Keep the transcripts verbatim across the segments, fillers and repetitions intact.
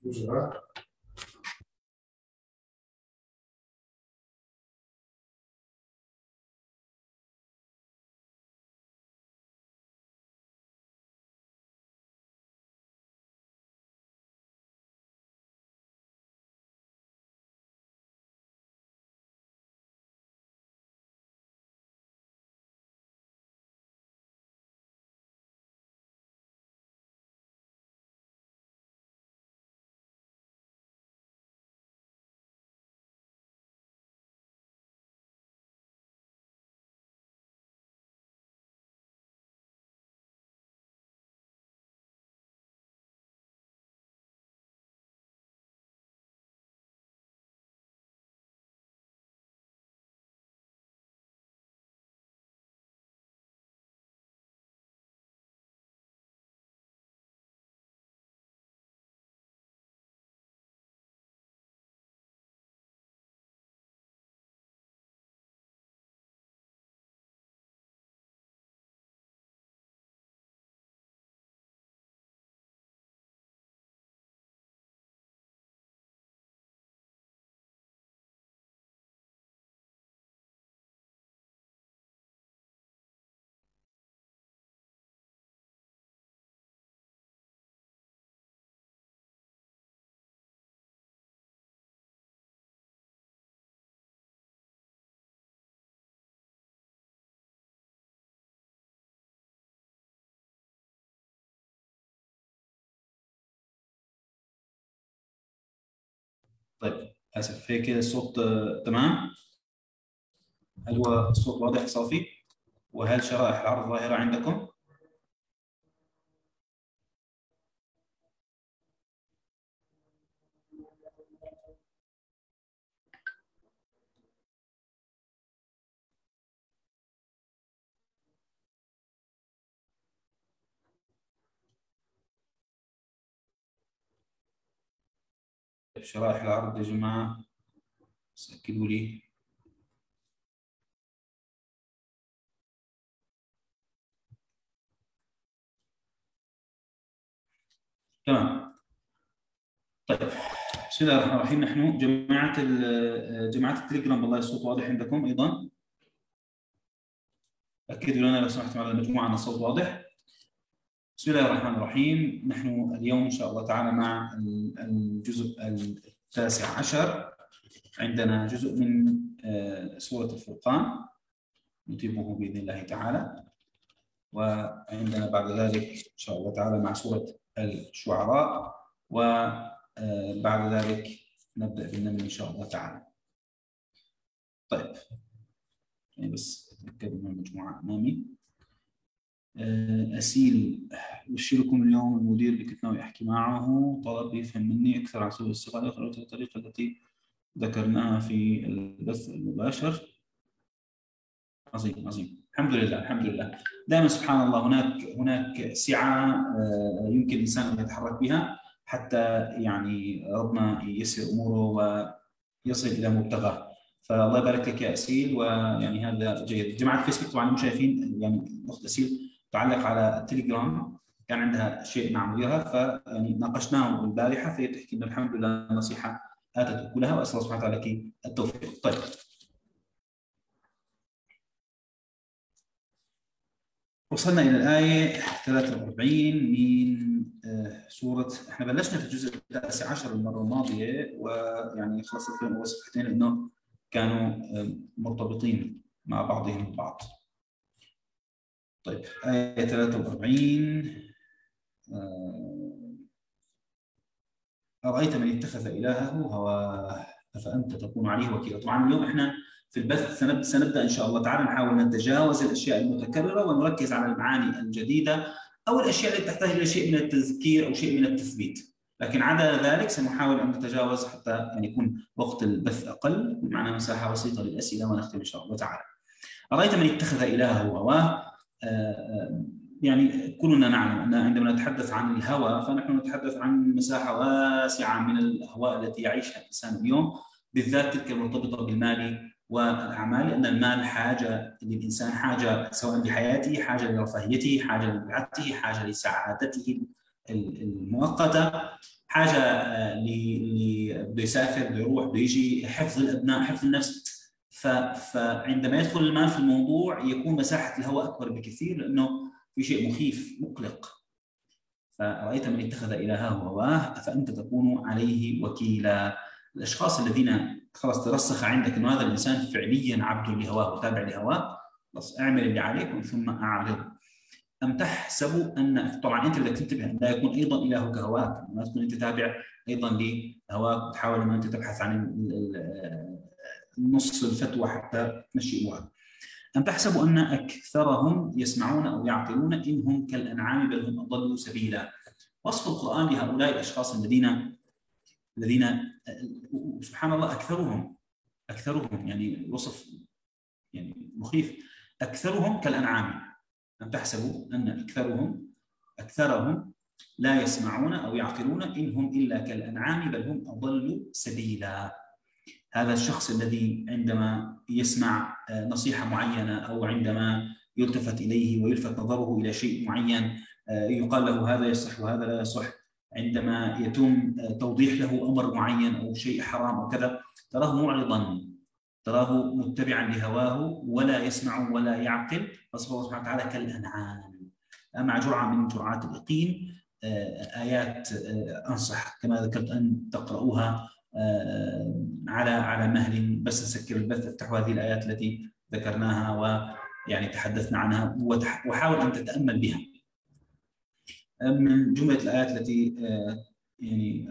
Scusa. طيب اسف، هيك الصوت آه، تمام؟ هل هو الصوت واضح صافي؟ وهل شرائح العرض ظاهره عندكم؟ شرائح العرض يا جماعه، بس اكدوا لي. تمام. طيب بسم الله الرحمن الرحيم. نحن جماعه ال- جماعه التليجرام، والله الصوت واضح عندكم ايضا؟ اكدوا لنا لو سمحتم على المجموعه ان الصوت واضح. بسم الله الرحمن الرحيم. نحن اليوم ان شاء الله تعالى مع الجزء التاسع عشر. عندنا جزء من آه، سوره الفرقان نتمه باذن الله تعالى، وعندنا بعد ذلك ان شاء الله تعالى مع سوره الشعراء، وبعد ذلك نبدا بالنمل ان شاء الله تعالى. طيب يعني بس اتاكد من المجموعه امامي. أسيل يبشركم اليوم المدير اللي كنت ناوي أحكي معه طلب يفهم مني أكثر عن سبل الاستفادة وخلال الطريقة التي ذكرناها في البث المباشر. عظيم عظيم، الحمد لله الحمد لله. دائما سبحان الله هناك هناك سعة يمكن الإنسان أن يتحرك بها حتى يعني ربنا ييسر أموره ويصل إلى مبتغاه. فالله يبارك لك يا أسيل، ويعني هذا جيد. جماعة الفيسبوك طبعا المشاهدين، يعني الأخت أسيل تعلق على التليجرام، كان عندها شيء مع مديرها فيعني ناقشناه البارحة، فهي تحكي إنه الحمد لله نصيحة آتت أكلها، وأسأل الله سبحانه وتعالى لك التوفيق. طيب وصلنا إلى الآية ثلاثة وأربعين من سورة، احنا بلشنا في الجزء التاسع عشر المرة الماضية، ويعني خلصت أول صفحتين إنه كانوا مرتبطين مع بعضهم البعض. طيب آية ثلاثة وأربعين. أرأيت من اتخذ إلهه هواه أفأنت تكون عليه وكيلا. طبعا اليوم احنا في البث سنبدأ إن شاء الله تعالى نحاول نتجاوز الأشياء المتكررة ونركز على المعاني الجديدة أو الأشياء التي تحتاج إلى شيء من التذكير أو شيء من التثبيت، لكن عدا ذلك سنحاول أن نتجاوز حتى يعني يكون وقت البث أقل، معنا مساحة بسيطة للأسئلة ونختم إن شاء الله تعالى. أرأيت من اتخذ إلهه هواه. يعني كلنا نعلم أن عندما نتحدث عن الهوى فنحن نتحدث عن مساحة واسعة من الأهواء التي يعيشها الإنسان اليوم، بالذات تلك المرتبطة بالمال والأعمال، لأن المال حاجة للإنسان، حاجة سواء لحياته، حاجة لرفاهيته، حاجة لمتعته، حاجة لسعادته المؤقته، حاجه اللي بده يسافر، بده يروح، بده يجي، حفظ الابناء، حفظ النفس. فعندما يدخل المال في الموضوع يكون مساحه الهواء اكبر بكثير، لانه في شيء مخيف مقلق. فرأيت من اتخذ إلهه هواه أفأنت تكون عليه وكيلا. الأشخاص الذين خلاص ترسخ عندك أنه هذا الإنسان فعليا عبد لهواه وتابع لهواه، بس اعمل اللي عليك ومن ثم أعرض. أم تحسب أن، طبعا أنت بدك تنتبه أن لا يكون أيضا إلهك هواك، ما تكون أنت تابع أيضا لهواك وتحاول أن أنت تبحث عن النص الفتوى حتى تمشي أمورك. أم تحسب أن أكثرهم يسمعون أو يعقلون إن هم كالأنعام بل هم أضلوا سبيلا. وصف القرآن لهؤلاء الأشخاص الذين الذين سبحان الله أكثرهم أكثرهم يعني وصف يعني مخيف، أكثرهم كالأنعام. أم تحسبوا أن أكثرهم أكثرهم لا يسمعون أو يعقلون إن هم إلا كالأنعام بل هم أضلوا سبيلا. هذا الشخص الذي عندما يسمع نصيحة معينة أو عندما يلتفت إليه ويلفت نظره إلى شيء معين يقال له هذا يصح وهذا لا يصح، عندما يتم توضيح له أمر معين أو شيء حرام أو كذا، تراه معرضا، تراه متبعا لهواه ولا يسمع ولا يعقل. فصف الله سبحانه وتعالى كالأنعام. مع جرعة من جرعات اليقين آيات أنصح كما ذكرت أن تقرؤوها على على مهل، بس نسكر البث افتحوا هذه الآيات التي ذكرناها ويعني تحدثنا عنها وحاول أن تتأمل بها. من جملة الآيات التي يعني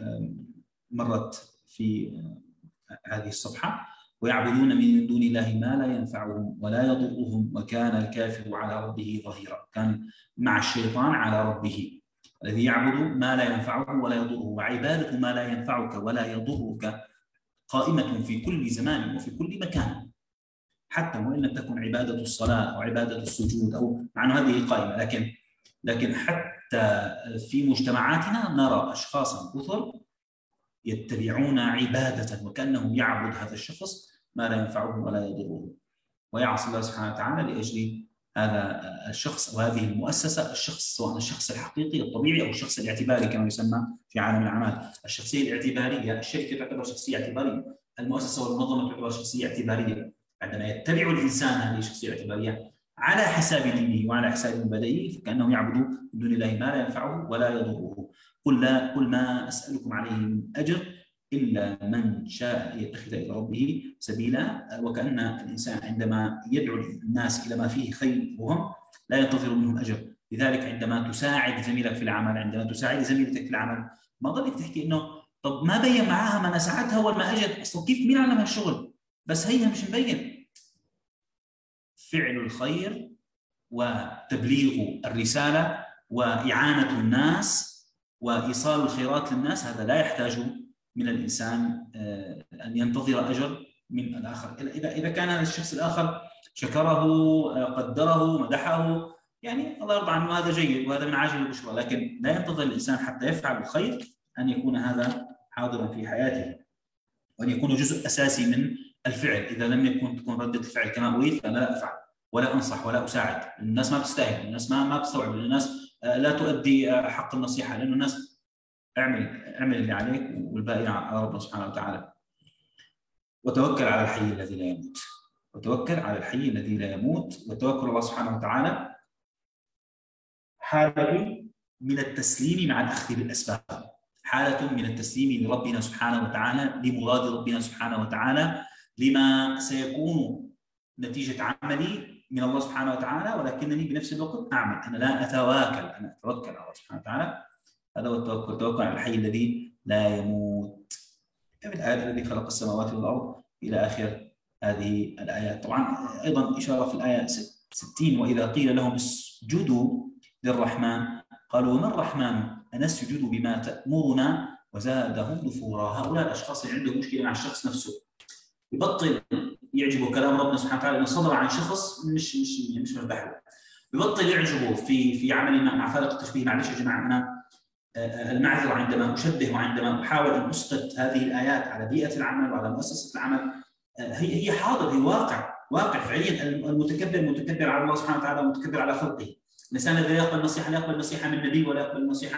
مرت في هذه الصفحة: ويعبدون من دون الله ما لا ينفعهم ولا يضرهم وكان الكافر على ربه ظهيرا. كان مع الشيطان على ربه. الذي يعبد ما لا ينفعه ولا يضره، وعبادة ما لا ينفعك ولا يضرك قائمة في كل زمان وفي كل مكان، حتى وإن لم تكن عبادة الصلاة أو عبادة السجود أو مع أنه هذه قائمة، لكن لكن حتى في مجتمعاتنا نرى أشخاصا كثر يتبعون عبادة وكأنه يعبد هذا الشخص ما لا ينفعه ولا يضره، ويعصي الله سبحانه وتعالى لأجل هذا الشخص وهذه المؤسسة. الشخص سواء الشخص الحقيقي الطبيعي أو الشخص الاعتباري كما يسمى في عالم الأعمال. الشخصية الاعتبارية، الشركة تعتبر شخصية اعتبارية، المؤسسة والمنظمة تعتبر شخصية اعتبارية. عندما يتبع الإنسان هذه الشخصية الاعتبارية على حساب دينه وعلى حساب مبادئه فكأنه يعبد من دون الله ما لا ينفعه ولا يضره. قل لا قل ما أسألكم عليه من أجر إلا من شاء يتخذ إلى ربه سبيلا. وكأن الإنسان عندما يدعو الناس إلى ما فيه خير وهم لا ينتظر منهم أجر. لذلك عندما تساعد زميلك في العمل، عندما تساعد زميلتك في العمل، ما ضلك تحكي إنه طب ما بين معاها ما أنا ساعدتها أول ما أجت، أصلا كيف مين علمها الشغل؟ بس هي مش مبين. فعل الخير وتبليغ الرسالة وإعانة الناس وإيصال الخيرات للناس هذا لا يحتاج من الإنسان أن ينتظر أجر من الآخر. إذا إذا كان الشخص الآخر شكره قدره مدحه يعني الله يرضى عنه هذا جيد وهذا من عاجل البشرى، لكن لا ينتظر الإنسان حتى يفعل الخير أن يكون هذا حاضرا في حياته وأن يكون جزء أساسي من الفعل. إذا لم يكن تكون ردة الفعل كما أريد فأنا لا أفعل ولا أنصح ولا أساعد. الناس ما بتستاهل، الناس ما ما بتستوعب، الناس لا تؤدي حق النصيحة، لأنه الناس اعمل اعمل اللي عليك والباقي على ربنا سبحانه وتعالى. وتوكل على الحي الذي لا يموت، وتوكل على الحي الذي لا يموت. وتوكل الله سبحانه وتعالى حالة من التسليم مع الأخذ بالأسباب، حالة من التسليم لربنا سبحانه وتعالى، لمراد ربنا سبحانه وتعالى، لما سيكون نتيجة عملي من الله سبحانه وتعالى، ولكنني بنفس الوقت أعمل، أنا لا أتواكل، أنا أتوكل على الله سبحانه وتعالى. هذا هو التوكل، التوكل على الحي الذي لا يموت. من الآيات الذي خلق السماوات والأرض إلى آخر هذه الآيات. طبعا أيضا إشارة في الآية ستين: وإذا قيل لهم اسجدوا للرحمن قالوا وما الرحمن أنسجد بما تأمرنا وزادهم نفورا. هؤلاء الأشخاص اللي عندهم مشكلة مع الشخص نفسه، يبطل يعجبه كلام ربنا سبحانه وتعالى إنه صدر عن شخص مش مش مش مرتاح له، يبطل يعجبه في في عمل مع فارق التشبيه. معلش يا جماعة أنا المعذرة عندما أشبه وعندما أحاول أن أسقط هذه الآيات على بيئة العمل وعلى مؤسسة العمل، هي هي حاضر، هي واقع واقع فعليا. المتكبر متكبر على الله سبحانه وتعالى ومتكبر على خلقه. الإنسان الذي يقبل النصيحة لا يقبل النصيحة من نبي ولا يقبل النصيحة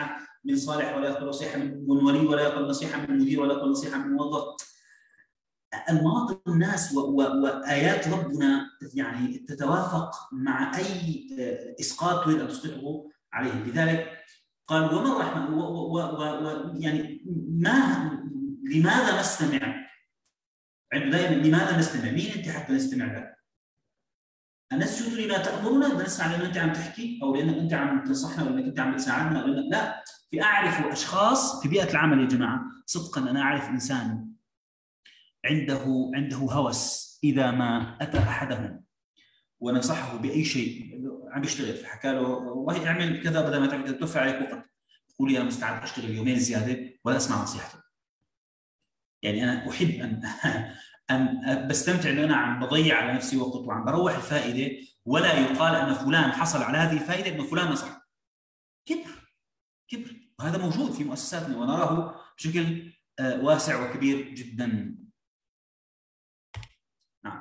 من صالح ولا يقبل نصيحه من ولي ولا يقبل نصيحه من مدير ولا يقبل نصيحه من موظف. المواطن الناس وايات ربنا يعني تتوافق مع اي اسقاط تريد ان تسقطه عليه. لذلك قال وما الرحمن يعني ما لماذا نستمع؟ عنده دائما لماذا نستمع؟ مين انت حتى نستمع لك؟ أنسجد لما تأمرنا؟ بدنا نسمع لأنه أنت عم تحكي أو لأنك أنت عم تنصحنا أو لأنك أنت عم تساعدنا أو لأنك لا. في أعرف أشخاص في بيئة العمل يا جماعة صدقا، أنا أعرف إنسان عنده عنده هوس إذا ما أتى أحدهم ونصحه بأي شيء عم بيشتغل، فحكى له والله اعمل كذا بدل ما تعمل كذا توفى عليك وقت، يقول لي أنا مستعد أشتغل يومين زيادة ولا أسمع نصيحته. يعني أنا أحب أن أن بستمتع أن أنا عم بضيع على نفسي وقت وعم بروح الفائدة، ولا يقال أن فلان حصل على هذه الفائدة أن فلان نصح. كبر كبر، وهذا موجود في مؤسساتنا ونراه بشكل واسع وكبير جدا. نعم.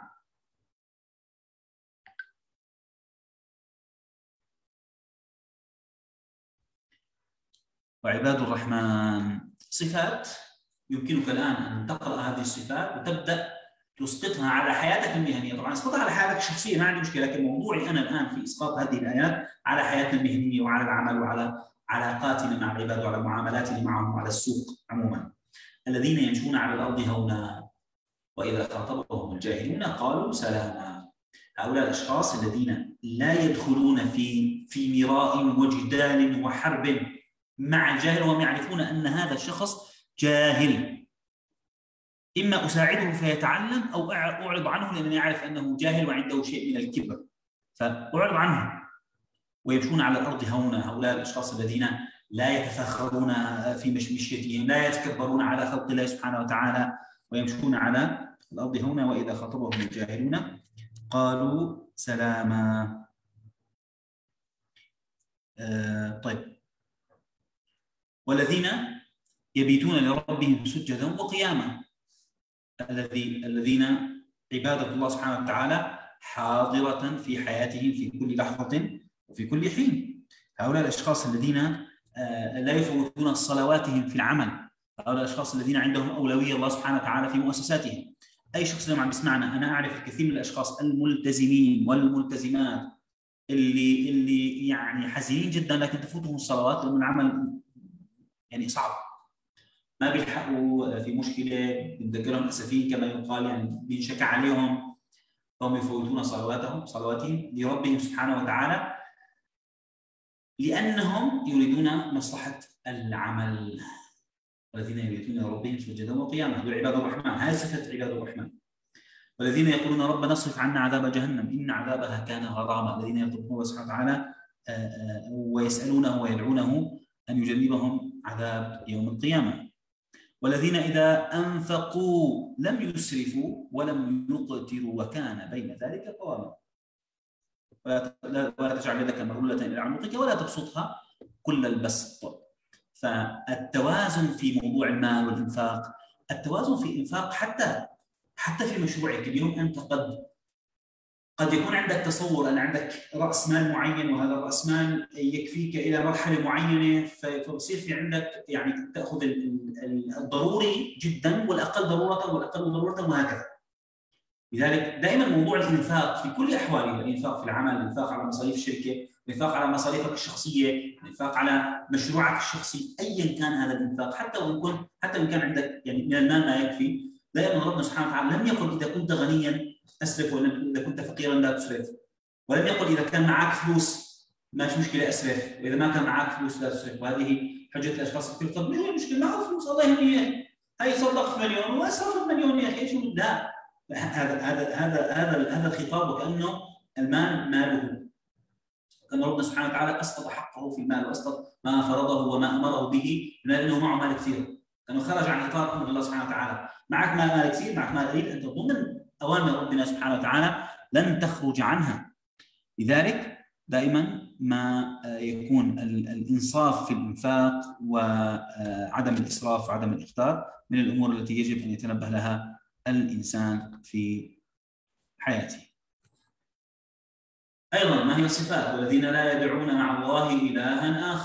وعباد الرحمن صفات يمكنك الآن أن تقرأ هذه الصفات وتبدأ تسقطها على حياتك المهنية. طبعا اسقطها على حياتك الشخصية ما عندي مشكلة، لكن موضوعي أنا الآن في إسقاط هذه الآيات على حياتنا المهنية وعلى العمل وعلى علاقاتنا مع العباد وعلى معاملاتنا معهم وعلى السوق عموما. الذين يمشون على الأرض هونا وإذا خاطبهم الجاهلون قالوا سلاما. هؤلاء الأشخاص الذين لا يدخلون في في مراء وجدال وحرب مع الجاهل وهم يعرفون أن هذا الشخص جاهل، إما أساعده فيتعلم أو أعرض عنه لأنني أعرف أنه جاهل وعنده شيء من الكبر فأعرض عنه. ويمشون على الأرض هونا، هؤلاء الأشخاص الذين لا يتفاخرون في مشيتهم، لا يتكبرون على خلق الله سبحانه وتعالى، ويمشون على الأرض هونا وإذا خاطبهم الجاهلون قالوا سلاما. آه طيب. والذين يبيتون لربهم سجدا وقياما، الذي الذين عبادة الله سبحانه وتعالى حاضرة في حياتهم في كل لحظة وفي كل حين. هؤلاء الأشخاص الذين لا يفوتون صلواتهم في العمل، هؤلاء الأشخاص الذين عندهم أولوية الله سبحانه وتعالى في مؤسساتهم. أي شخص اليوم عم بيسمعنا، أنا أعرف الكثير من الأشخاص الملتزمين والملتزمات اللي اللي يعني حزينين جدا لكن تفوتهم الصلوات لأن العمل يعني صعب، ما بيلحقوا في مشكله بنذكرهم اسفين كما يقال، يعني بينشكى عليهم فهم يفوتون صلواتهم صلواتهم لربهم سبحانه وتعالى لانهم يريدون مصلحه العمل. والذين يبيتون لربهم سجدا وقياما، هذول عباد الرحمن، هذه صفه عباد الرحمن. والذين يقولون ربنا اصرف عنا عذاب جهنم ان عذابها كان غراما، الذين يطلبون الله سبحانه وتعالى ويسالونه ويدعونه ان يجنبهم عذاب يوم القيامه. والذين إذا أنفقوا لم يسرفوا ولم يقتروا وكان بين ذلك قواما. ولا تجعل يدك مغلولة إلى عنقك ولا تبسطها كل البسط. فالتوازن في موضوع المال والإنفاق، التوازن في الإنفاق حتى حتى في مشروعك اليوم. أنت قد قد يكون عندك تصور أن عندك رأس مال معين وهذا الرأس مال يكفيك إلى مرحلة معينة، فيصير في عندك يعني تأخذ الضروري جدا والأقل ضرورة والأقل ضرورة وهكذا. لذلك دائما موضوع الإنفاق في كل أحواله، الإنفاق في العمل، الإنفاق على مصاريف الشركة، الإنفاق على مصاريفك الشخصية، الإنفاق على مشروعك الشخصي، أيا كان هذا الإنفاق، حتى وإن كنت حتى وإن كان عندك يعني من المال ما يكفي، دائما ربنا سبحانه وتعالى لم يقل إذا كنت غنيا أسرف وإذا كنت فقيرا لا تسرف، ولم يقل إذا كان معك فلوس ماشي مشكلة أسرف وإذا ما كان معك فلوس لا تسرف. وهذه حجة الأشخاص كثير، طب ما هي المشكلة معه فلوس الله يهنيه، هي صدقت مليون وأسرفت مليون يا أخي إيش لا. هذا هذا هذا هذا هذا الخطاب وكأنه المال ماله، كأن ربنا سبحانه وتعالى أسقط حقه في المال وأسقط ما فرضه وما أمره به لأنه معه مال كثير، كأنه خرج عن إطار أمر الله سبحانه وتعالى. معك مال كثير، معك مال قليل، أنت ضمن أوامر ربنا سبحانه وتعالى لن تخرج عنها. لذلك دائما ما يكون الإنصاف في الإنفاق وعدم الإسراف وعدم الإخطار من الأمور التي يجب أن يتنبه لها الإنسان في حياته. أيضا ما هي الصفات؟ والذين لا يدعون مع الله إلها آخر.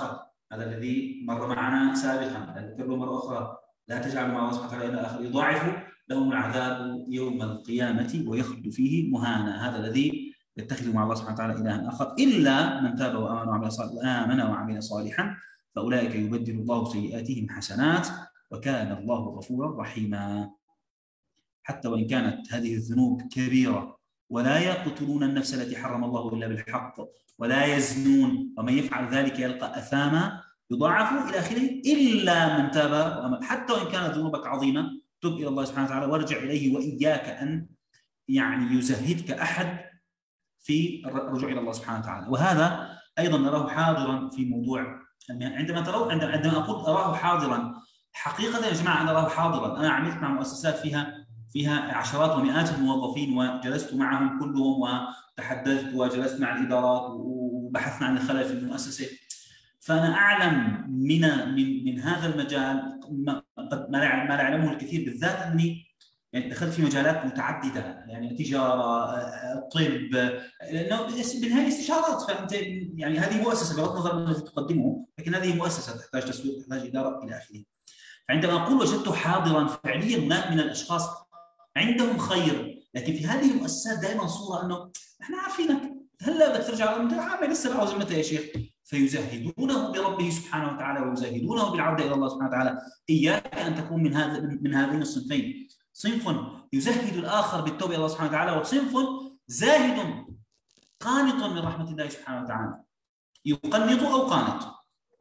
هذا الذي مر معنا سابقا، نذكره مرة أخرى: لا تجعلوا مع الله سبحانه وتعالى إلى آخر، يضاعف لهم العذاب يوم القيامة ويخلد فيه مهانا. هذا الذي يتخذ مع الله سبحانه وتعالى إلها آخر، إلا من تاب وآمن وعمل صالحا وآمن وعمل صالحا فأولئك يبدل الله سيئاتهم حسنات وكان الله غفورا رحيما. حتى وإن كانت هذه الذنوب كبيرة، ولا يقتلون النفس التي حرم الله إلا بالحق ولا يزنون ومن يفعل ذلك يلقى أثاما يضاعف إلى آخره، إلا من تاب وآمن. حتى وإن كانت ذنوبك عظيمة تب إلى الله سبحانه وتعالى وارجع إليه، وإياك أن يعني يزهدك أحد في الرجوع إلى الله سبحانه وتعالى. وهذا أيضا نراه حاضرا في موضوع عندما تروا عندما أقول أراه حاضرا، حقيقة يا جماعة أنا أراه حاضرا. أنا عملت مع مؤسسات فيها فيها عشرات ومئات الموظفين، وجلست معهم كلهم وتحدثت وجلست مع الإدارات وبحثنا عن الخلل في المؤسسة. فأنا أعلم من من من هذا المجال ما ما لا يعلمه الكثير، بالذات أني يعني دخلت في مجالات متعددة، يعني تجارة، طب، لأنه بالنهاية استشارات. فأنت يعني هذه مؤسسة بغض النظر عن الذي تقدمه، لكن هذه مؤسسة تحتاج تسويق، تحتاج إدارة إلى آخره. فعندما أقول وجدته حاضرا فعليا، هناك من الأشخاص عندهم خير، لكن في هذه المؤسسات دائما صورة أنه احنا عارفينك، هلا بدك ترجع انت عامل لسه العوز متى يا شيخ؟ فيزهدونه بربه سبحانه وتعالى ويزهدونه بالعودة إلى الله سبحانه وتعالى. إياك أن تكون من هذا من هذين الصنفين، صنف يزهد الآخر بالتوبة إلى الله سبحانه وتعالى، وصنف زاهد قانط من رحمة الله سبحانه وتعالى، يقنط أو قانط.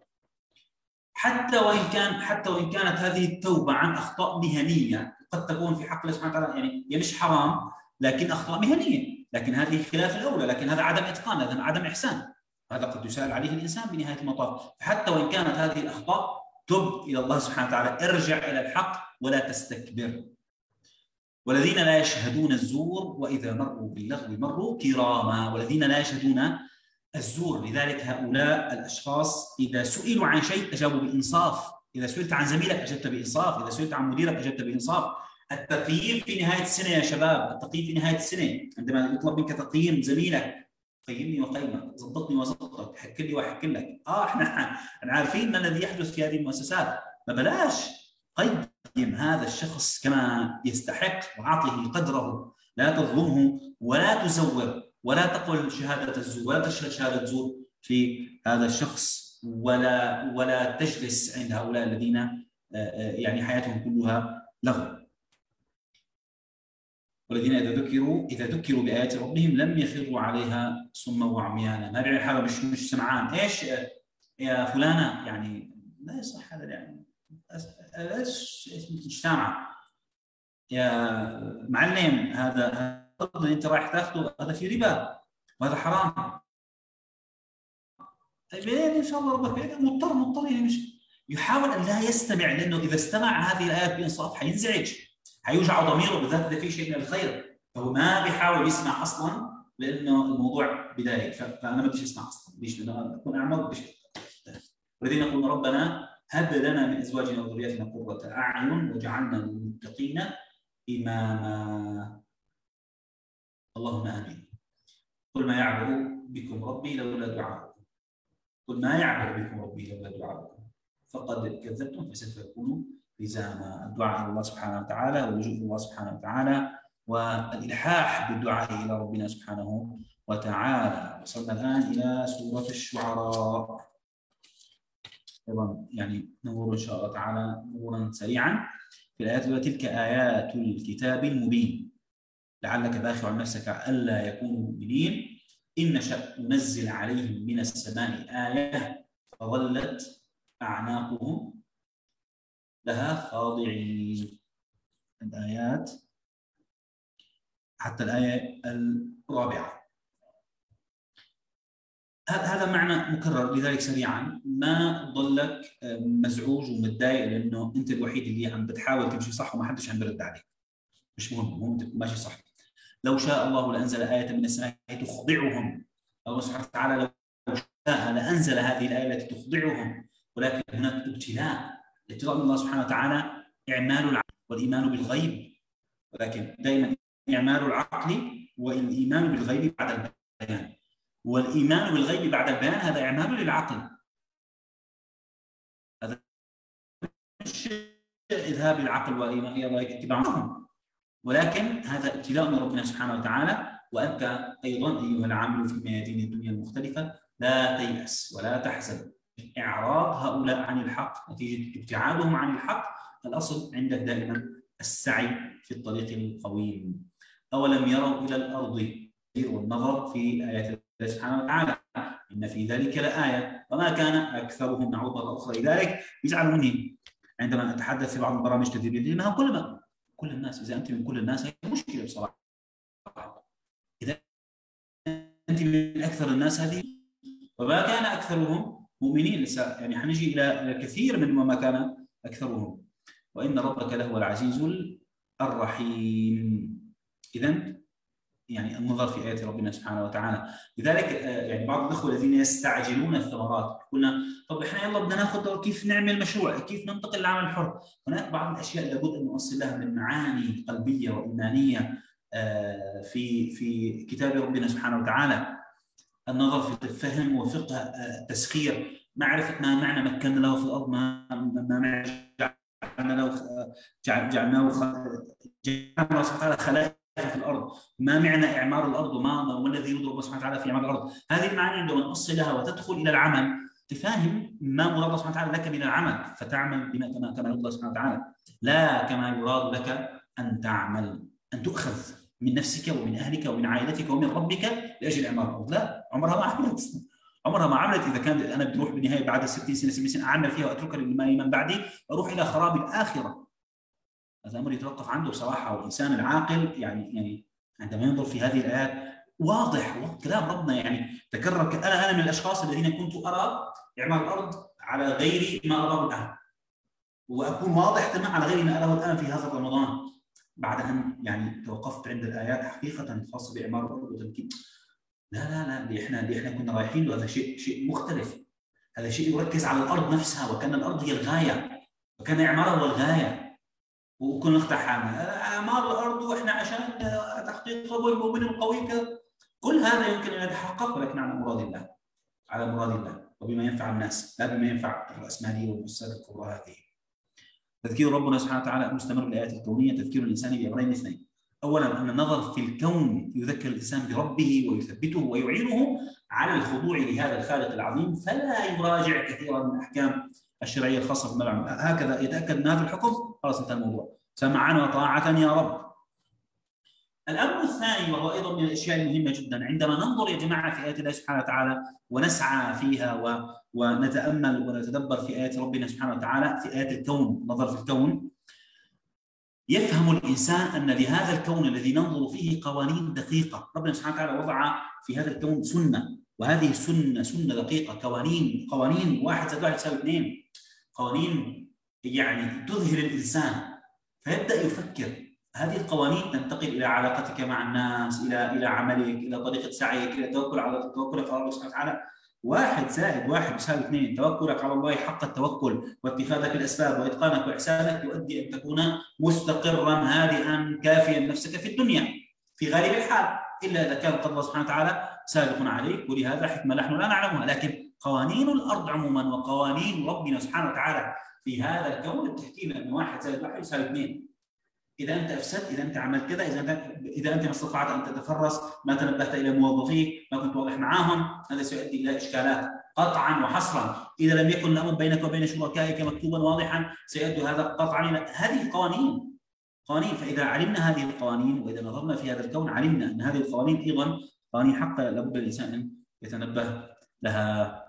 حتى وإن كان حتى وإن كانت هذه التوبة عن أخطاء مهنية قد تكون في حق الله سبحانه وتعالى، يعني هي مش حرام لكن أخطاء مهنية، لكن هذه خلاف الأولى، لكن هذا عدم إتقان، هذا عدم إحسان، هذا قد يسأل عليه الإنسان بنهاية المطاف. فحتى وإن كانت هذه الأخطاء تب إلى الله سبحانه وتعالى، ارجع إلى الحق ولا تستكبر. والذين لا يشهدون الزور وإذا مروا باللغو مروا كراما، والذين لا يشهدون الزور. لذلك هؤلاء الأشخاص إذا سئلوا عن شيء أجابوا بإنصاف، إذا سئلت عن زميلك أجبت بإنصاف، إذا سئلت عن مديرك أجبت بإنصاف. التقييم في نهاية السنة يا شباب، التقييم في نهاية السنة، عندما يطلب منك تقييم زميلك، قيمني وقيمك، ضبطني وضبطك، حك لي وحك لك. اه احنا عارفين ما الذي يحدث في هذه المؤسسات، فبلاش قيم هذا الشخص كما يستحق واعطه قدره، لا تظلمه ولا تزور ولا تقل شهادة الزور ولا تشهد شهادة زور في هذا الشخص، ولا ولا تجلس عند هؤلاء الذين يعني حياتهم كلها لغو. والذين إذا ذكروا إذا ذكروا بآيات ربهم لم يخروا عليها صما وعميانا. ما بيعمل حاله مش مش سمعان. ايش يا فلانة؟ يعني لا يصح هذا، يعني ايش مش سامعة يا معلم، هذا هذا اللي انت رايح تاخذه هذا في ربا وهذا حرام. طيب ان شاء الله ربك مضطر مضطر يعني مش يحاول ان لا يستمع، لانه اذا استمع هذه الايات بانصاف حينزعج، حيوجع ضميره، بالذات اذا في شيء من الخير، فهو ما بيحاول يسمع اصلا لانه الموضوع بدايه. فانا ما بديش اسمع اصلا، ليش؟ لانه اكون اعمى بشيء. والذين يقولون ربنا هب لنا من ازواجنا وذرياتنا قرة اعين واجعلنا للمتقين اماما. اللهم امين. قل ما يعبأ بكم ربي لولا دعاؤكم قل ما يعبأ بكم ربي لولا دعاؤكم فقد كذبتم فسوف يكون لزاما. الدعاء الى الله سبحانه وتعالى واللجوء الى الله سبحانه وتعالى والالحاح بالدعاء الى ربنا سبحانه وتعالى. وصلنا الان الى سوره الشعراء. ايضا يعني نمر ان شاء الله تعالى مرورا سريعا في الايات. وتلك ايات الكتاب المبين لعلك باخع نفسك الا يكونوا مؤمنين ان نشأ ننزل عليهم من السماء آية فظلت اعناقهم لها خاضعين. الآيات حتى الآية الرابعة. هذا معنى مكرر، لذلك سريعا ما ضلك مزعوج ومتضايق لأنه أنت الوحيد اللي عم بتحاول تمشي صح وما حدش عم برد عليك. مش مهم، مهم تكون ماشي صح. لو شاء الله لأنزل آية من السماء تخضعهم. الله سبحانه وتعالى لو شاء لأنزل هذه الآية التي تخضعهم، ولكن هناك ابتلاء. الابتلاء من الله سبحانه وتعالى إعمال العقل والإيمان بالغيب، ولكن دائما إعمال العقل والإيمان بالغيب بعد البيان، والإيمان بالغيب بعد البيان هذا إعمال للعقل. مش اذهاب العقل والى اتباعهم، ولكن هذا ابتلاء من ربنا سبحانه وتعالى. وانت ايضا ايها العامل في ميادين الدنيا المختلفه لا تيأس ولا تحزن. اعراض هؤلاء عن الحق نتيجه ابتعادهم عن الحق، الاصل عندك دائما السعي في الطريق القويم. اولم يروا الى الارض والنظر في ايات الله سبحانه وتعالى ان في ذلك لآية وما كان اكثرهم، نعود مره اخرى لذلك. يزعلوا مني عندما اتحدث في بعض البرامج تدريبيه لانها كل ما كل الناس، اذا انت من كل الناس هي مشكله بصراحه. اذا انت من اكثر الناس هذه وما كان اكثرهم مؤمنين، لسه يعني حنجي الى كثير من ما كان اكثرهم، وان ربك لهو العزيز الرحيم. اذا يعني النظر في آيات ربنا سبحانه وتعالى. لذلك يعني بعض الأخوة الذين يستعجلون الثمرات، قلنا طب احنا يلا بدنا ناخذ كيف نعمل مشروع، كيف ننتقل للعمل الحر. هناك بعض الأشياء لابد أن نوصل لها من معاني قلبية وإيمانية في في كتاب ربنا سبحانه وتعالى. النظر في الفهم وفقه التسخير، معرفة ما معنى مكنا له في الأرض، ما ما معنى جعلنا له جعلناه جعلنا الله سبحانه وتعالى خلائق في الارض، ما معنى اعمار الارض وما ما الذي يريد الله سبحانه وتعالى في اعمار الارض. هذه المعاني عندما نوصلها وتدخل الى العمل تفهم ما مراد الله سبحانه وتعالى لك من العمل، فتعمل بما كما كما يريد الله سبحانه وتعالى، لا كما يراد لك ان تعمل، ان تؤخذ من نفسك ومن اهلك ومن عائلتك ومن ربك لاجل اعمار الارض. لا، عمرها ما عملت، عمرها ما عملت. اذا كان انا بروح بالنهايه بعد ستين سنه سبعين سنه اعمل فيها واتركها لمن بعدي، اروح الى خراب الاخره. هذا امر يتوقف عنده بصراحه. والانسان العاقل يعني يعني عندما ينظر في هذه الايات واضح كلام ربنا، يعني تكرر. انا انا من الاشخاص الذين كنت ارى اعمار الارض على غير ما اراه الان، واكون واضح تماما على غير ما اراه الان في هذا رمضان، بعد ان يعني توقفت عند الايات حقيقه الخاصه باعمار الارض وتمكين. لا لا لا، اللي احنا اللي احنا كنا رايحين له هذا شيء شيء مختلف. هذا شيء يركز على الارض نفسها، وكان الارض هي الغايه، وكان اعمارها هو الغايه. وكنا نفتح اعمار الارض واحنا عشان تحقيق المؤمن القوي كذا. كل هذا يمكن ان يتحقق ولكن على مراد الله، على مراد الله وبما ينفع الناس، لا بما ينفع الراسماليه والمؤسسات الكبرى هذه. تذكير ربنا سبحانه وتعالى المستمر بالايات الكونيه، تذكير الانسان بامرين اثنين. اولا ان النظر في الكون يذكر الانسان بربه ويثبته ويعينه على الخضوع لهذا الخالق العظيم، فلا يراجع كثيرا من الاحكام الشرعيه الخاصه بالملعب. هكذا يتاكد من هذا الحكم، خلاص انتهى الموضوع، سمعا وطاعه يا رب. الامر الثاني وهو ايضا من الاشياء المهمه جدا، عندما ننظر يا جماعه في ايات الله سبحانه وتعالى ونسعى فيها و... ونتامل ونتدبر في ايات ربنا سبحانه وتعالى في ايات الكون، نظر في الكون، يفهم الانسان ان لهذا الكون الذي ننظر فيه قوانين دقيقه. ربنا سبحانه وتعالى وضع في هذا الكون سنه، وهذه السنه سنه دقيقه، قوانين قوانين واحد زائد واحد يساوي اثنين، قوانين يعني تذهل الانسان فيبدا يفكر. هذه القوانين تنتقل الى علاقتك مع الناس، الى الى عملك، الى طريقه سعيك، الى التوكل على توكلك على الله سبحانه وتعالى. واحد زائد واحد يساوي اثنين، توكلك على الله حق التوكل واتخاذك الاسباب واتقانك واحسانك يؤدي ان تكون مستقرا هادئا كافيا نفسك في الدنيا في غالب الحال، الا اذا كان قدر الله سبحانه وتعالى سابق عليك، ولهذا حكمه نحن لا نعلمها. لكن قوانين الارض عموما وقوانين ربنا سبحانه وتعالى في هذا الكون بتحكي لنا ان واحد زائد واحد يساوي اثنين. اذا انت افسدت، اذا انت عملت كذا، اذا انت اذا انت ما استطعت ان تتفرس، ما تنبهت الى موظفيك، ما كنت واضح معاهم، هذا سيؤدي الى اشكالات قطعا وحصرا. اذا لم يكن الامر بينك وبين شركائك مكتوبا واضحا سيؤدي هذا قطعا الى هذه قوانين قوانين. فاذا علمنا هذه القوانين واذا نظرنا في هذا الكون علمنا ان هذه القوانين ايضا قوانين حقا لابد الانسان ان يتنبه لها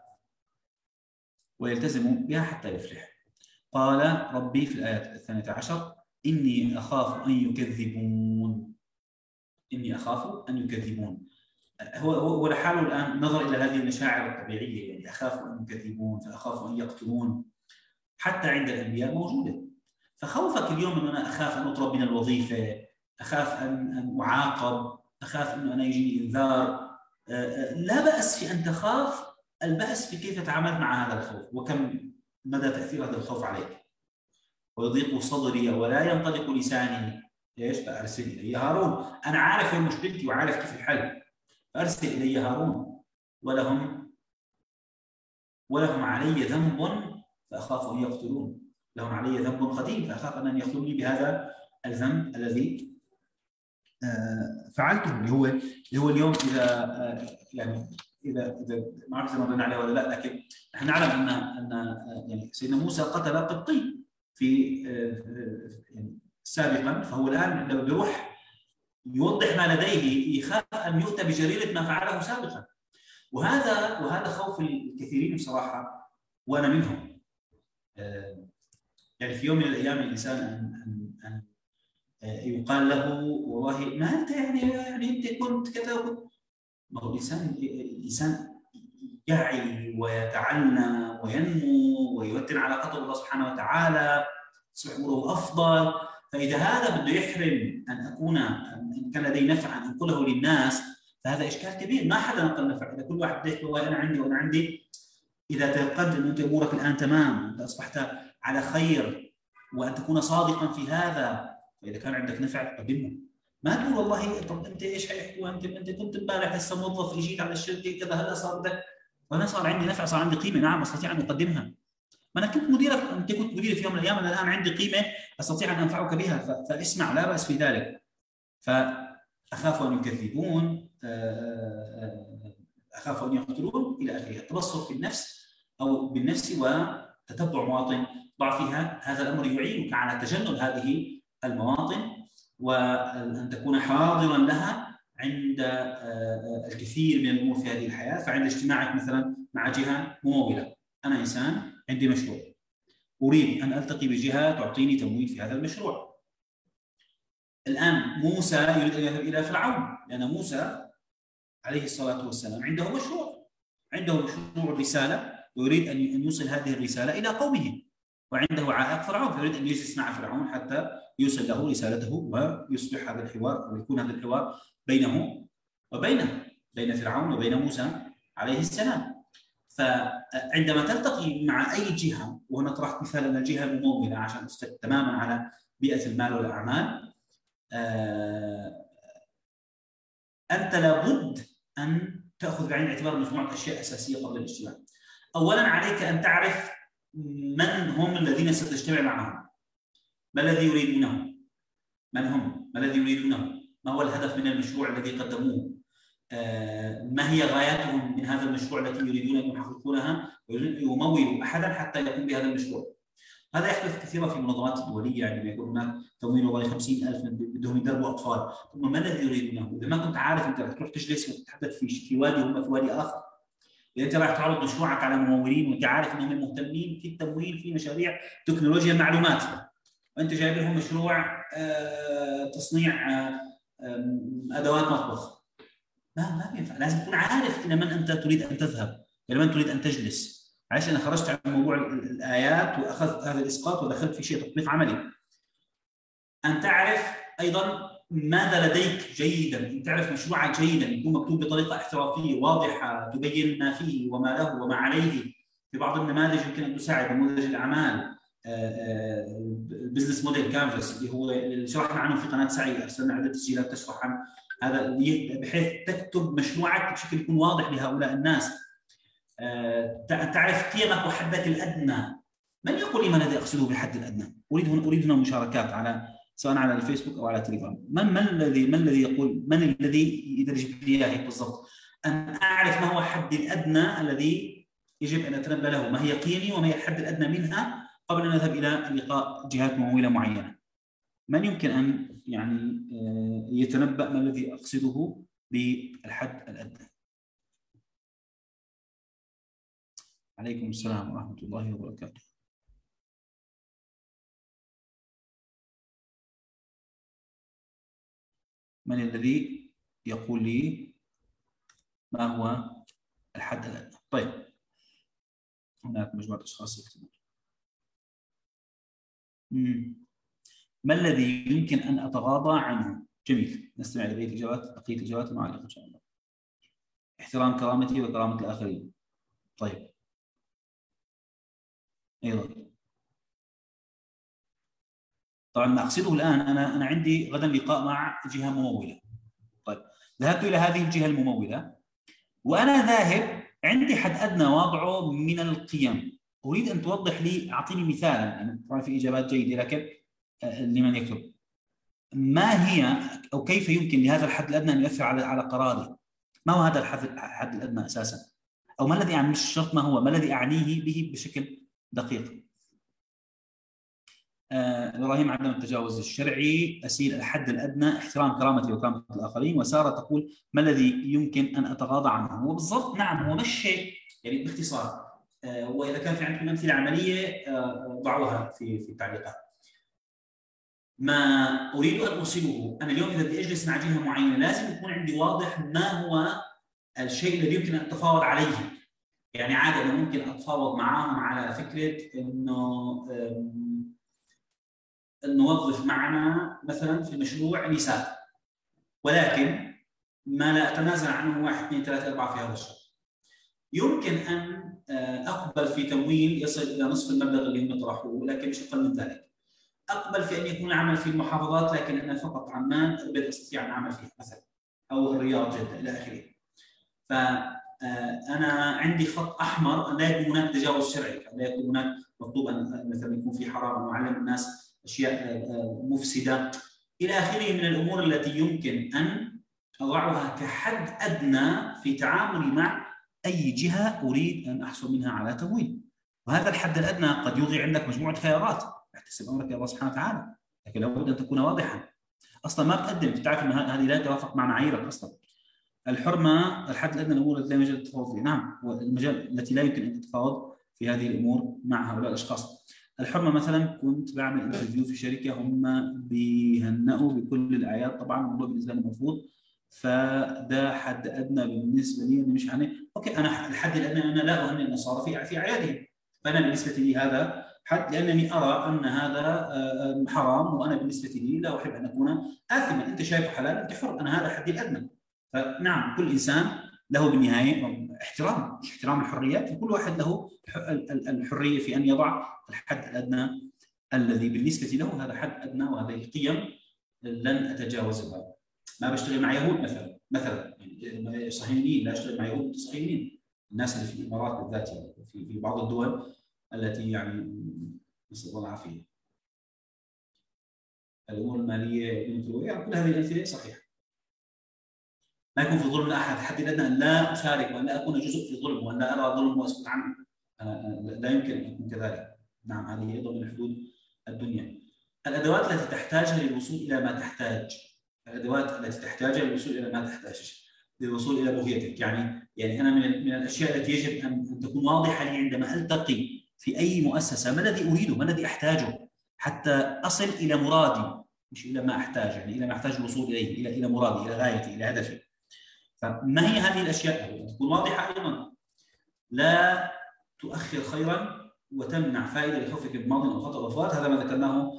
ويلتزم بها حتى يفلح. قال ربي في الايه الثانيه عشر: إني أخاف أن يكذبون. إني أخاف أن يكذبون. هو هو لحاله الآن نظر إلى هذه المشاعر الطبيعية، يعني أخاف أن يكذبون، فأخاف أن يقتلون، حتى عند الأنبياء موجودة. فخوفك اليوم أن أنا أخاف أن أطرد من الوظيفة، أخاف أن أن أعاقب، أخاف أن أنا يجيني إنذار، لا بأس في أن تخاف، البأس في كيف تتعامل مع هذا الخوف وكم مدى تأثير هذا الخوف عليك. ويضيق صدري ولا ينطلق لساني، ايش؟ فارسل الي هارون. انا عارف وين مشكلتي وعارف كيف الحل، فارسل الي هارون ولهم ولهم علي ذنب فاخاف ان يقتلون. لهم علي ذنب قديم فأخاف أن يأخذوني بهذا الذنب الذي فعلته، اللي هو اللي هو اليوم إذا يعني إذا إذا ما أعرف إذا مرينا عليه ولا لا، لكن نحن نعلم أن أن يعني سيدنا موسى قتل قبطي في يعني سابقا، فهو الآن لما بيروح يوضح ما لديه يخاف أن يؤتى بجريرة ما فعله سابقا. وهذا وهذا خوف الكثيرين بصراحة، وأنا منهم. يعني في يوم من الأيام الإنسان أن أن أن يقال له والله ما أنت يعني يعني أنت كنت كذا. ما هو الإنسان الإنسان يعي ويتعنى وينمو ويوتن علاقته بالله سبحانه وتعالى، تصبح أموره أفضل. فإذا هذا بده يحرم أن أكون أن كان لدي نفع أن أنقله للناس، فهذا إشكال كبير. ما حدا نقل نفع. إذا كل واحد بده يحكي والله أنا عندي وأنا عندي، إذا تيقنت أن أنت أمورك الآن تمام وأنت أصبحت على خير وأن تكون صادقا في هذا، فإذا كان عندك نفع قدمه. ما تقول والله طب أنت إيش حيحكوا أنت أنت كنت امبارح لسه موظف اجيت على الشركة كذا، هلا صار بدك، وأنا صار عندي نفع، صار عندي قيمة، نعم أستطيع أن أقدمها. ما أنا كنت مديرك، أنت كنت مديري في يوم من الأيام، أنا الآن عندي قيمة أستطيع أن أنفعك بها، فاسمع لا بأس في ذلك. فأخاف أن يكذبون، أخاف أن يقتلون إلى آخره. التبصر في النفس أو بالنفس وتتبع مواطن ضعفها، هذا الأمر يعينك على تجنب هذه المواطن وأن تكون حاضرا لها عند الكثير من الأمور في هذه الحياة. فعند اجتماعك مثلا مع جهة ممولة، أنا إنسان عندي مشروع أريد أن ألتقي بجهة تعطيني تمويل في هذا المشروع. الآن موسى يريد أن يذهب إلى فرعون، لأن موسى عليه الصلاة والسلام عنده مشروع، عنده مشروع رسالة ويريد أن يوصل هذه الرسالة إلى قومه، وعنده عائق فرعون فيريد أن يجلس مع فرعون حتى يوصل له رسالته ويصبح هذا الحوار ويكون هذا الحوار بينه وبينه، بين فرعون وبين موسى عليه السلام. فعندما تلتقي مع أي جهة، وهنا طرحت مثال أن الجهة الممولة عشان أستفيد تماما على بيئة المال والأعمال، أنت لابد أن تأخذ بعين الاعتبار مجموعة أشياء أساسية قبل الاجتماع. أولا عليك أن تعرف من هم الذين ستجتمع معهم، ما الذي يريدونه، من هم، ما الذي يريدونه، ما هو الهدف من المشروع الذي قدموه، ما هي غاياتهم من هذا المشروع التي يريدون أن يحققونها، ويريدون أن يمولوا أحدا حتى يقوم بهذا المشروع. هذا يحدث كثيرا في المنظمات الدولية، يعني يكون هناك تمويل والله خمسين ألف بدهم يدربوا أطفال، ثم ما الذي يريدونه؟ إذا ما كنت عارف أنت رح تروح تجلس وتتحدث في في وادي وهم في وادي آخر. إذا أنت راح تعرض مشروعك على ممولين وأنت عارف أنهم مهتمين في التمويل في مشاريع تكنولوجيا المعلومات، وأنت جايب لهم مشروع تصنيع أدوات مطبخ، ما ما بينفع. لازم تكون عارف إلى من أنت تريد أن تذهب، إلى من تريد أن تجلس. عشان أنا خرجت عن موضوع الآيات وأخذت هذا الإسقاط ودخلت في شيء تطبيق عملي. أن تعرف أيضا ماذا لديك جيدا، أن تعرف مشروعك جيدا، يكون مكتوب بطريقة احترافية واضحة تبين ما فيه وما له وما عليه. في بعض النماذج يمكن أن تساعد نموذج الأعمال، البزنس موديل كانفاس اللي هو اللي شرحنا عنه في قناة سعي، أرسلنا عدة تسجيلات تشرح عن هذا، بحيث تكتب مشروعك بشكل يكون واضح لهؤلاء الناس. تعرف قيمك وحدك الأدنى. من يقول لي ما الذي أقصده بالحد الأدنى؟ أريد هنا أريد هنا مشاركات على سواء على الفيسبوك أو على تليجرام. من من الذي من الذي يقول، من الذي يدرج لي هيك بالضبط؟ أن أعرف ما هو حد الأدنى الذي يجب أن أتنبأ له، ما هي قيمي وما هي الحد الأدنى منها قبل أن نذهب إلى لقاء جهات ممولة معينة. من يمكن أن يعني يتنبأ ما الذي أقصده بالحد الأدنى؟ عليكم السلام ورحمة الله وبركاته. من الذي يقول لي ما هو الحد الأدنى؟ طيب، هناك مجموعة أشخاص يكتبون. ما الذي يمكن أن أتغاضى عنه؟ جميل، نستمع لبقية الإجابات، بقية الإجابات ونعلق إن شاء الله. احترام كرامتي وكرامة الآخرين. طيب، أيضا طبعا ما أقصده الآن، أنا أنا عندي غدا لقاء مع جهة ممولة. طيب، ذهبت إلى هذه الجهة الممولة وأنا ذاهب عندي حد أدنى واضعه من القيم، اريد ان توضح لي، اعطيني مثالا، يعني طبعا في اجابات جيده لكن لمن يكتب، ما هي او كيف يمكن لهذا الحد الادنى ان يؤثر على على قراري؟ ما هو هذا الحد الحد الادنى اساسا؟ او ما الذي يعني، مش شرط ما هو، ما الذي اعنيه به بشكل دقيق؟ آه، ابراهيم عدم التجاوز الشرعي، اسيل الحد الادنى احترام كرامتي وكرامه الاخرين. وساره تقول ما الذي يمكن ان اتغاضى عنه؟ هو بالضبط نعم، هو مش شيء يعني باختصار. آه، واذا كان في عندكم امثله عمليه آه، ضعوها في في التعليقات. ما اريد ان اوصله، انا اليوم اذا بدي اجلس مع جهه معينه لازم يكون عندي واضح ما هو الشيء الذي يمكن ان اتفاوض عليه. يعني عادي انا ممكن اتفاوض معاهم على فكره انه نوظف معنا مثلا في مشروع نساء، ولكن ما لا اتنازل عنه واحد اثنين ثلاثه اربعه في هذا الشهر. يمكن ان اقبل في تمويل يصل الى نصف المبلغ اللي هم طرحوه، لكن مش اقل من ذلك. اقبل في ان يكون العمل في المحافظات، لكن انا فقط عمان لا استطيع ان اعمل فيها مثلا، او الرياض، جده، الى اخره. فانا عندي خط احمر، لا يكون هناك تجاوز شرعي، لا يكون هناك مطلوب ان مثلا يكون في حرام او اعلم الناس اشياء مفسده الى اخره من الامور التي يمكن ان اضعها كحد ادنى في تعاملي مع اي جهه اريد ان احصل منها على تمويل. وهذا الحد الادنى قد يلغي عندك مجموعه خيارات، احتسب امرك يا الله سبحانه وتعالى، لكن لابد ان تكون واضحا. اصلا ما تقدم، تعرف ان هذه لا تتوافق مع معاييرك اصلا. الحرمه الحد الادنى الامور التي لا مجال للتفاوض فيها، نعم، والمجال التي لا يمكن ان تتفاوض في هذه الامور مع هؤلاء الاشخاص. الحرمه مثلا كنت بعمل انترفيو في شركه، هم بيهنئوا بكل الاعياد، طبعا الموضوع بالنسبه لي مرفوض، فده حد ادنى بالنسبه لي، مش يعني اوكي انا الحد الادنى انا لا اهنئ النصارى في في اعيادهم، فانا بالنسبه لي هذا حد، لانني ارى ان هذا حرام، وانا بالنسبه لي لا احب ان اكون اثما. انت شايفه حلال، انت حر، انا هذا حدي الادنى. فنعم كل انسان له بالنهايه احترام، مش احترام الحريات، وكل واحد له الحريه في ان يضع الحد الادنى الذي بالنسبه له هذا حد ادنى، وهذه القيم لن اتجاوزها. ما بشتغل مع يهود مثلا، مثلا يعني صهيونيين، لا اشتغل مع يهود صهيونيين، الناس اللي في الامارات بالذات، يعني في في بعض الدول التي يعني نسال الله العافيه. الامور الماليه يعني كل هذه الامثله صحيحه. ما يكون في ظلم لاحد، حد الادنى ان لا اشارك وان لا اكون جزء في ظلم وان لا ارى ظلم واسكت عنه، لا يمكن ان يكون كذلك. نعم هذه ايضا من حدود الدنيا. الادوات التي تحتاجها للوصول الى ما تحتاج، الادوات التي تحتاجها للوصول الى ما تحتاج للوصول الى بغيتك. يعني يعني انا من من الاشياء التي يجب ان تكون واضحه لي عندما التقي في اي مؤسسه، ما الذي اريده، ما الذي احتاجه حتى اصل الى مرادي، مش الى ما احتاج، يعني الى ما احتاج الوصول اليه، الى الى مرادي، الى غايتي، الى هدفي. فما هي هذه الاشياء؟ تكون واضحه ايضا، لا تؤخر خيرا وتمنع فائده لخوفك بماضي او خطا وفوات. هذا ما ذكرناه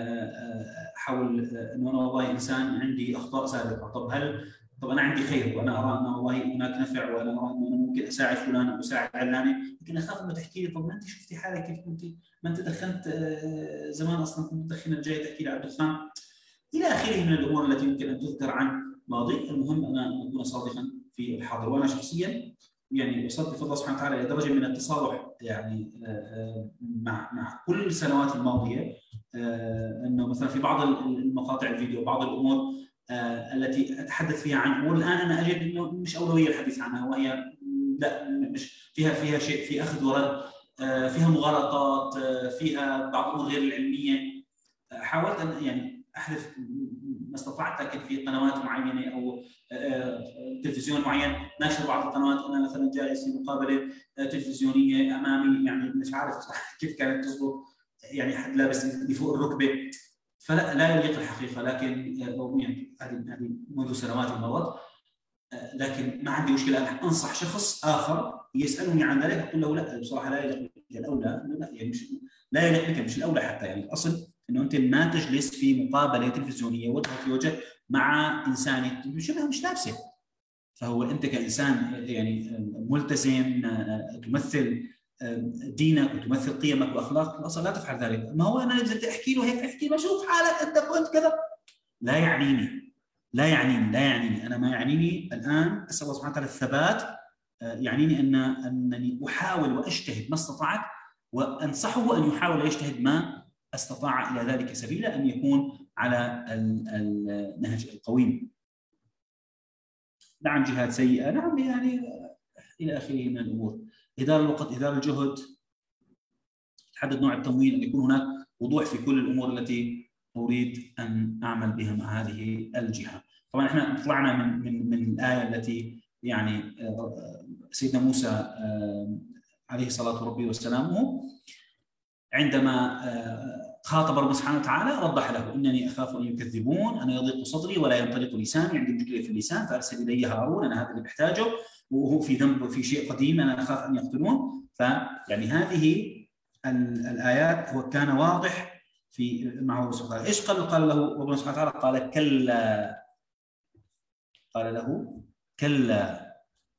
حول انه انا والله انسان عندي اخطاء سابقه، طب هل طب انا عندي خير وانا ارى انه والله هناك نفع وانا ارى انه انا ممكن اساعد فلان او اساعد علانه، لكن اخاف انه تحكي لي طب ما انت شفتي حالك كيف كنت، ما انت دخنت زمان اصلا، كنت مدخنه جاي تحكي لي على الدخان الى اخره من الامور التي يمكن ان تذكر عن ماضي. المهم انا ان اكون صادقا في الحاضر. وانا شخصيا يعني وصلت بفضل الله سبحانه وتعالى الى درجه من التصالح يعني مع مع كل السنوات الماضيه، انه مثلا في بعض المقاطع الفيديو، بعض الامور التي اتحدث فيها عن امور الان انا اجد انه مش اولويه الحديث عنها، وهي لا مش فيها فيها شيء في اخذ ورد، فيها مغالطات، فيها بعض الامور غير العلميه. حاولت ان يعني احذف ما استطعت، لكن في قنوات معينه او تلفزيون معين ناشر بعض القنوات، انا مثلا جالس في مقابله تلفزيونيه امامي، يعني مش عارف كيف كانت تزبط، يعني حد لابس اللي فوق الركبه، فلا لا يليق الحقيقه. لكن يعني هذه منذ سنوات مضت، لكن ما عندي مشكله ان انصح شخص اخر يسالني عن ذلك، اقول له لا بصراحه لا يليق بك، الاولى لا يعني مش لا يليق بك، مش الاولى حتى، يعني الاصل انه انت ما تجلس في مقابله تلفزيونيه وجه في وجه مع انسان شبه مش لابسه. فهو انت كانسان يعني ملتزم تمثل دينك وتمثل قيمك واخلاقك، الاصل لا تفعل ذلك. ما هو انا نزلت احكي له هيك، احكي له شوف حالك انت كنت كذا، لا يعنيني لا يعنيني لا يعنيني انا ما يعنيني الان اسال الله سبحانه وتعالى الثبات، يعنيني ان انني احاول واجتهد ما استطعت وانصحه ان يحاول يجتهد ما استطاع الى ذلك سبيلا، ان يكون على النهج القويم. نعم جهات سيئه، نعم يعني الى اخره من الامور. اهدار الوقت، اهدار الجهد، تحدد نوع التمويل، ان يكون هناك وضوح في كل الامور التي اريد ان اعمل بها مع هذه الجهه. طبعا احنا طلعنا من من من الايه التي يعني سيدنا موسى عليه صلاه ربي وسلامه عندما خاطب ربنا سبحانه وتعالى وضح له: انني اخاف ان يكذبون، انا يضيق صدري ولا ينطلق لساني، عندي مشكله في اللسان فارسل الي هارون، انا هذا اللي بحتاجه، وهو في ذنب في شيء قديم انا اخاف ان يقتلون. فيعني هذه الايات هو كان واضح في معه ربنا سبحانه وتعالى. ايش قال قال له ربنا سبحانه وتعالى؟ قال كلا، قال له كلا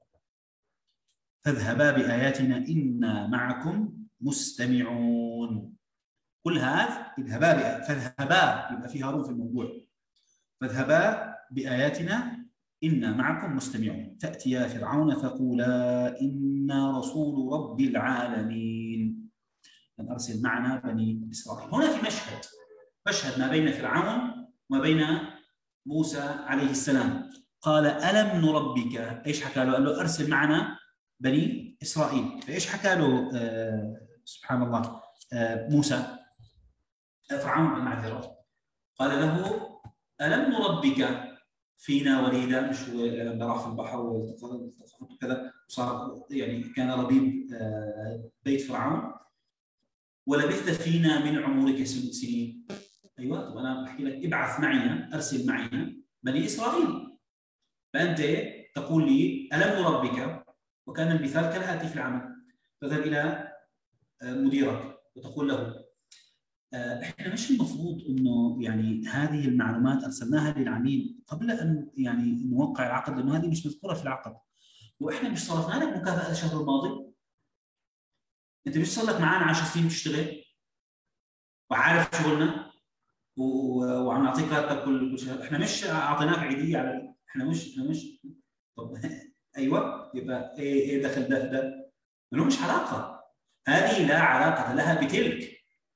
فاذهبا باياتنا انا معكم مستمعون. كل هذا اذهبا، فاذهبا يبقى في هارون في الموضوع، فاذهبا باياتنا انا معكم مستمعون، فاتيا فرعون فقولا انا رسول رب العالمين ان ارسل معنا بني اسرائيل. هنا في مشهد مشهد ما بين فرعون وما بين موسى عليه السلام. قال الم نربك، ايش حكى له؟ قال له ارسل معنا بني اسرائيل. فايش حكى له آه سبحان الله آه موسى فرعون المعذرة؟ قال له ألم نربك فينا وليدا، مش هو لما راح في البحر والتخبط كذا وصار يعني كان ربيب بيت فرعون، ولبثت فينا من عمرك سنين. ايوه، طب انا بحكي لك ابعث معي، ارسل معي بني اسرائيل، فانت تقول لي الم نربك، وكان المثال كالاتي في العمل: تذهب الى مديرك وتقول له احنا مش المفروض انه يعني هذه المعلومات ارسلناها للعميل قبل ان يعني نوقع العقد، لانه هذه مش مذكوره في العقد، واحنا مش صرفنا لك مكافاه الشهر الماضي، انت مش صار لك معنا عشر سنين تشتغل وعارف شغلنا وعم نعطيك راتب كل شهر، احنا مش اعطيناك عيديه على، احنا مش احنا مش طب ايوه، يبقى ايه ايه دخل ده ده؟ ما مش علاقه، هذه لا علاقه لها بتلك.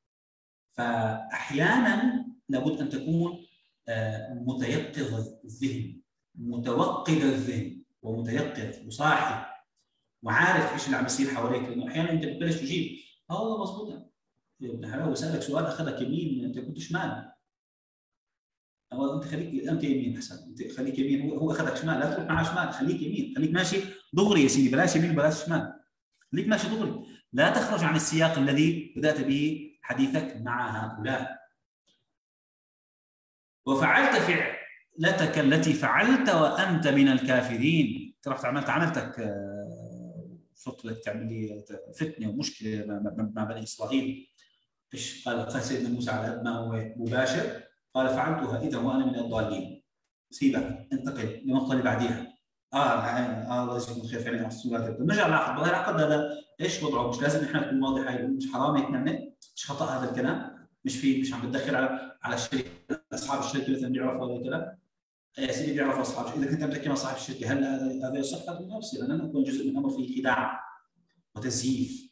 فاحيانا لابد ان تكون متيقظ الذهن، متوقد الذهن ومتيقظ وصاحي وعارف ايش اللي عم يصير حواليك، لانه احيانا انت بتبلش تجيب اه والله مضبوط يا ابن حلال، وسالك سؤال اخذك يمين انت كنت شمال، او انت خليك انت يمين احسن، انت خليك يمين، هو هو اخذك شمال، لا تروح معاه شمال، خليك يمين، خليك ماشي دغري يا سيدي، بلاش يمين بلاش شمال، خليك ماشي دغري، لا تخرج عن السياق الذي بدات به حديثك مع هؤلاء. وفعلت فعلتك التي فعلت وانت من الكافرين، انت رحت عملت عملتك صرت لك تعمل لي فتنه ومشكله مع بني اسرائيل. ايش قال؟ قال سيدنا موسى على ما هو مباشر، قال فعلتها اذا وانا من الضالين. سيبها، انتقل للنقطه اللي بعديها. اه اه الله يجزيكم خير فعلا الصلاه. نرجع للعقد، والله العقد هذا ايش وضعه؟ مش لازم احنا نكون واضح، مش حرام هيك نعمل؟ مش خطا هذا الكلام؟ مش في مش عم بتدخل على على الشركه، اصحاب الشركه مثلا بيعرفوا هذا الكلام؟ يا سيدي بيعرفوا اصحاب، اذا كنت عم تحكي مع صاحب الشركه هل هذا هذا يصح؟ هذا ما بصير، لانه يكون جزء من امر فيه خداع وتزييف.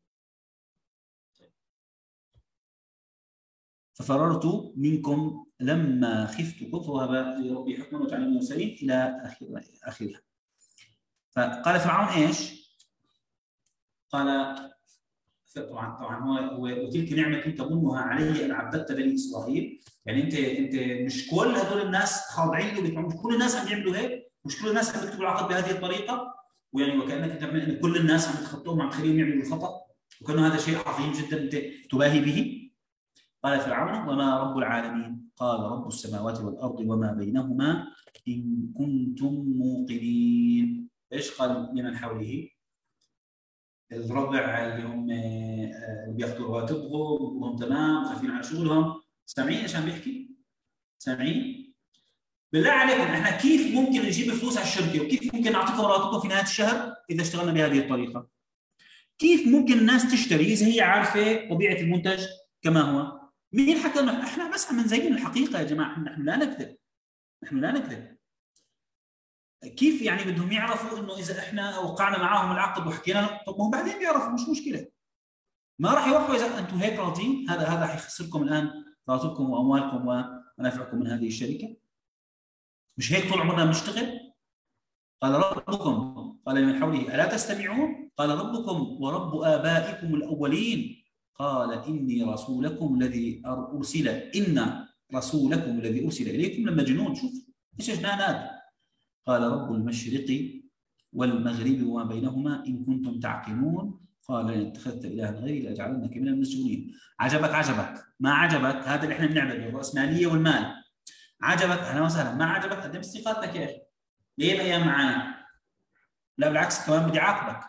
ففررت منكم لما خفتكم فوهب لربي حكما وجعلني من المرسلين الى اخر اخرها. فقال فرعون ايش؟ قال طبعا طبعا هو وتلك نعمه تمنها علي ان عبدت بني اسرائيل، يعني انت انت مش كل هذول الناس خاضعين له، مش كل الناس عم يعملوا هيك، مش كل الناس عم يكتبوا العقد بهذه الطريقه، ويعني وكانك تعمل ان كل الناس عم تخطئهم عم تخليهم يعملوا الخطا، وكانه هذا شيء عظيم جدا انت تباهي به. قال فرعون وما رب العالمين؟ قال رب السماوات والارض وما بينهما ان كنتم موقنين. ايش قال لمن حوله؟ الربع اللي هم اللي بياخذوا رواتبهم وهم تمام خايفين على شغلهم، سامعين ايش عم بيحكي؟ سامعين؟ بالله عليكم احنا كيف ممكن نجيب فلوس على الشركه وكيف ممكن نعطيكم رواتبكم في نهايه الشهر اذا اشتغلنا بهذه الطريقه؟ كيف ممكن الناس تشتري اذا هي عارفه طبيعه المنتج كما هو؟ مين حكى انه احنا بس عم نزين الحقيقه يا جماعه، نحن لا نكذب، نحن لا نكذب. كيف يعني بدهم يعرفوا انه اذا احنا وقعنا معاهم العقد وحكينا؟ طب ما هو بعدين بيعرفوا، مش مشكله. ما راح يوقفوا اذا انتم هيك راضين. هذا هذا حيخسركم الان راتبكم واموالكم ومنافعكم من هذه الشركه. مش هيك طول عمرنا بنشتغل؟ قال ربكم، قال من حوله الا تستمعون؟ قال ربكم ورب ابائكم الاولين. قال اني رسولكم الذي ارسل ان رسولكم الذي ارسل اليكم لمجنون. شوف ايش جنانات. قال رب المشرق والمغرب وما بينهما ان كنتم تعقلون. قال لئن اتخذت الها غيري لاجعلنك من المسجونين. عجبك عجبك، ما عجبك هذا اللي احنا بنعمله، الراسماليه والمال. عجبك اهلا وسهلا، ما عجبك قدم استقالتك يا اخي. ليه الايام معانا؟ لا بالعكس كمان بدي اعاقبك.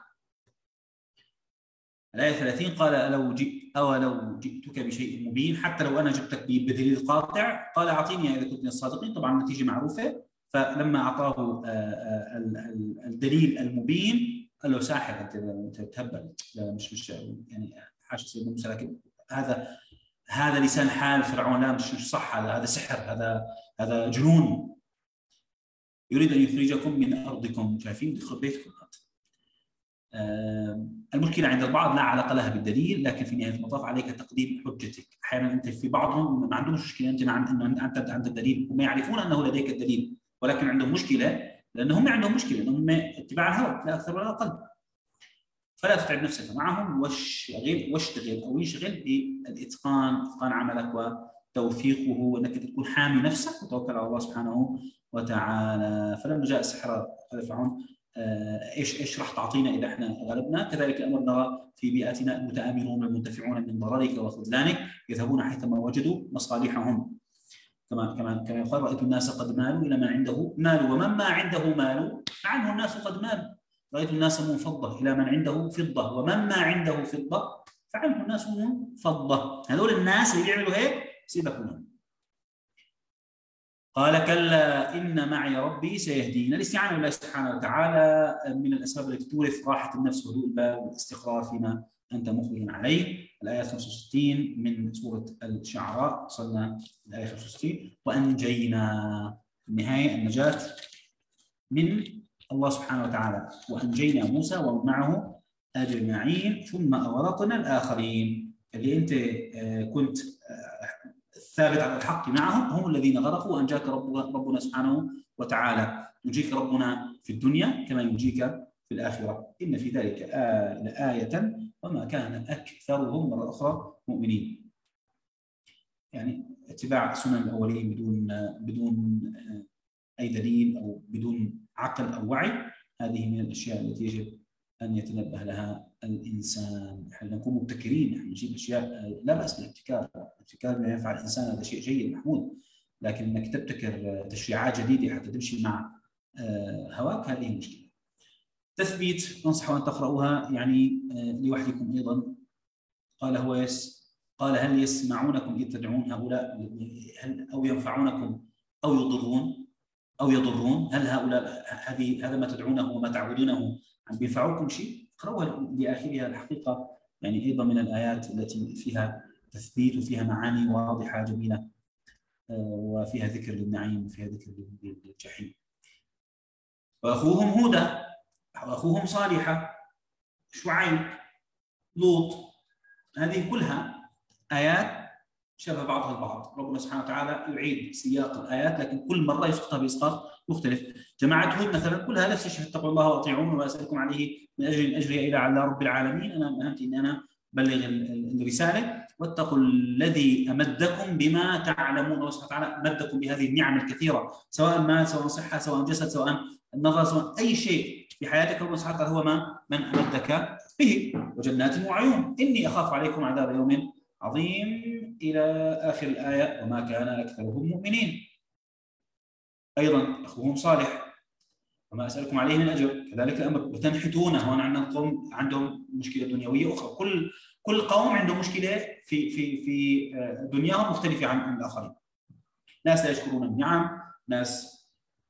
الآية ثلاثين قال ألو جئت أولو جئتك بشيء مبين، حتى لو أنا جبتك بدليل قاطع. قال أعطيني إذا كنت من الصادقين. طبعا النتيجة معروفة. فلما أعطاه الدليل المبين قال له ساحر، أنت تهبل. لا مش مش يعني حاشا سيدنا موسى، لكن هذا هذا لسان حال فرعون. لا مش مش صح، هذا هذا سحر، هذا هذا جنون. يريد أن يخرجكم من أرضكم. شايفين يخرب بيتكم. المشكلة عند البعض لا علاقة لها بالدليل، لكن في نهاية المطاف عليك تقديم حجتك. أحيانا أنت في بعضهم ما عندهم مشكلة أنت عن أنه أنت عند الدليل، هم يعرفون أنه لديك الدليل، ولكن عندهم مشكلة لأنهم عندهم مشكلة أنهم اتباع الهوى لا أكثر ولا أقل. فلا تتعب نفسك معهم، واشتغل واشتغل أو يشغل بالإتقان، إتقان عملك وتوثيقه، وأنك تكون حامي نفسك وتوكل على الله سبحانه وتعالى. فلما جاء السحرة قال فرعون ايش ايش راح تعطينا اذا احنا غلبنا؟ كذلك الامر نرى في بيئتنا المتآمرون المنتفعون من ضررك وخذلانك يذهبون حيثما وجدوا مصالحهم. كما كما كما يقال رايت الناس قد مالوا الى من عنده مال، ومن ما عنده مال فعنه الناس قد مالوا. رايت الناس منفضه الى من عنده فضه، ومن ما عنده فضه فعنه الناس منفضه. هذول الناس اللي بيعملوا هيك سيبك منهم. قال كلا إن معي ربي سيهدين. الاستعانة بالله سبحانه وتعالى من الأسباب التي تورث راحة النفس وهدوء البال والاستقرار فيما أنت مقبل عليه. الآية خمسة وستين من سورة الشعراء، وصلنا الآية خمسة وستين. وأنجينا، النهاية النجاة من الله سبحانه وتعالى. وأنجينا موسى ومن معه أجمعين ثم أغرقنا الآخرين. اللي أنت كنت ثابت على الحق معهم هم الذين غرقوا، وأنجاك ربنا سبحانه وتعالى. ينجيك ربنا في الدنيا كما ينجيك في الآخرة. إن في ذلك لآية وما كان أكثرهم مرة أخرى مؤمنين. يعني اتباع سنن الأولين بدون بدون أي دليل أو بدون عقل أو وعي، هذه من الأشياء التي يجب أن يتنبه لها الإنسان. احنا نكون مبتكرين، احنا نجيب أشياء لا بأس بالابتكار، الابتكار ما ينفع الإنسان هذا شيء جيد محمود، لكن إنك تبتكر تشريعات جديدة حتى تمشي مع هواك هذه مشكلة. تثبيت ننصح أن تقرأوها يعني لوحدكم أيضا. قال هو يس قال هل يسمعونكم إذ تدعون هؤلاء هل أو ينفعونكم أو يضرون أو يضرون؟ هل هؤلاء هذه هذا ما تدعونه وما تعبدونه عم بينفعوكم شيء؟ اقرأوها لآخرها. الحقيقة يعني أيضا من الآيات التي فيها تثبيت وفيها معاني واضحة جميلة، وفيها ذكر للنعيم وفيها ذكر للجحيم. وأخوهم هودا وأخوهم صالحة، شعيب، لوط، هذه كلها آيات شبه بعضها البعض. ربنا سبحانه وتعالى يعيد سياق الآيات لكن كل مرة يسقطها بإسقاط مختلف. جماعة هود مثلا كلها نفس الشيء، اتقوا الله واطيعون وما أسألكم عليه من أجر أجري إلى على رب العالمين. أنا مهمتي إن أنا بلغ الرسالة. واتقوا الذي أمدكم بما تعلمون. الله سبحانه وتعالى أمدكم بهذه النعم الكثيرة، سواء مال سواء صحة سواء جسد سواء النظر سواء أي شيء في حياتك. الله سبحانه وتعالى هو ما من أمدك به. وجنات وعيون إني أخاف عليكم عذاب يوم عظيم إلى آخر الآية. وما كان أكثرهم مؤمنين. أيضا أخوهم صالح وما أسألكم عليه من أجر، كذلك الأمر. وتنحتون، هون عندنا قوم عندهم مشكلة دنيوية أخرى. كل كل قوم عنده مشكلة في في في دنياهم مختلفة عن الآخرين. ناس لا يشكرون النعم، ناس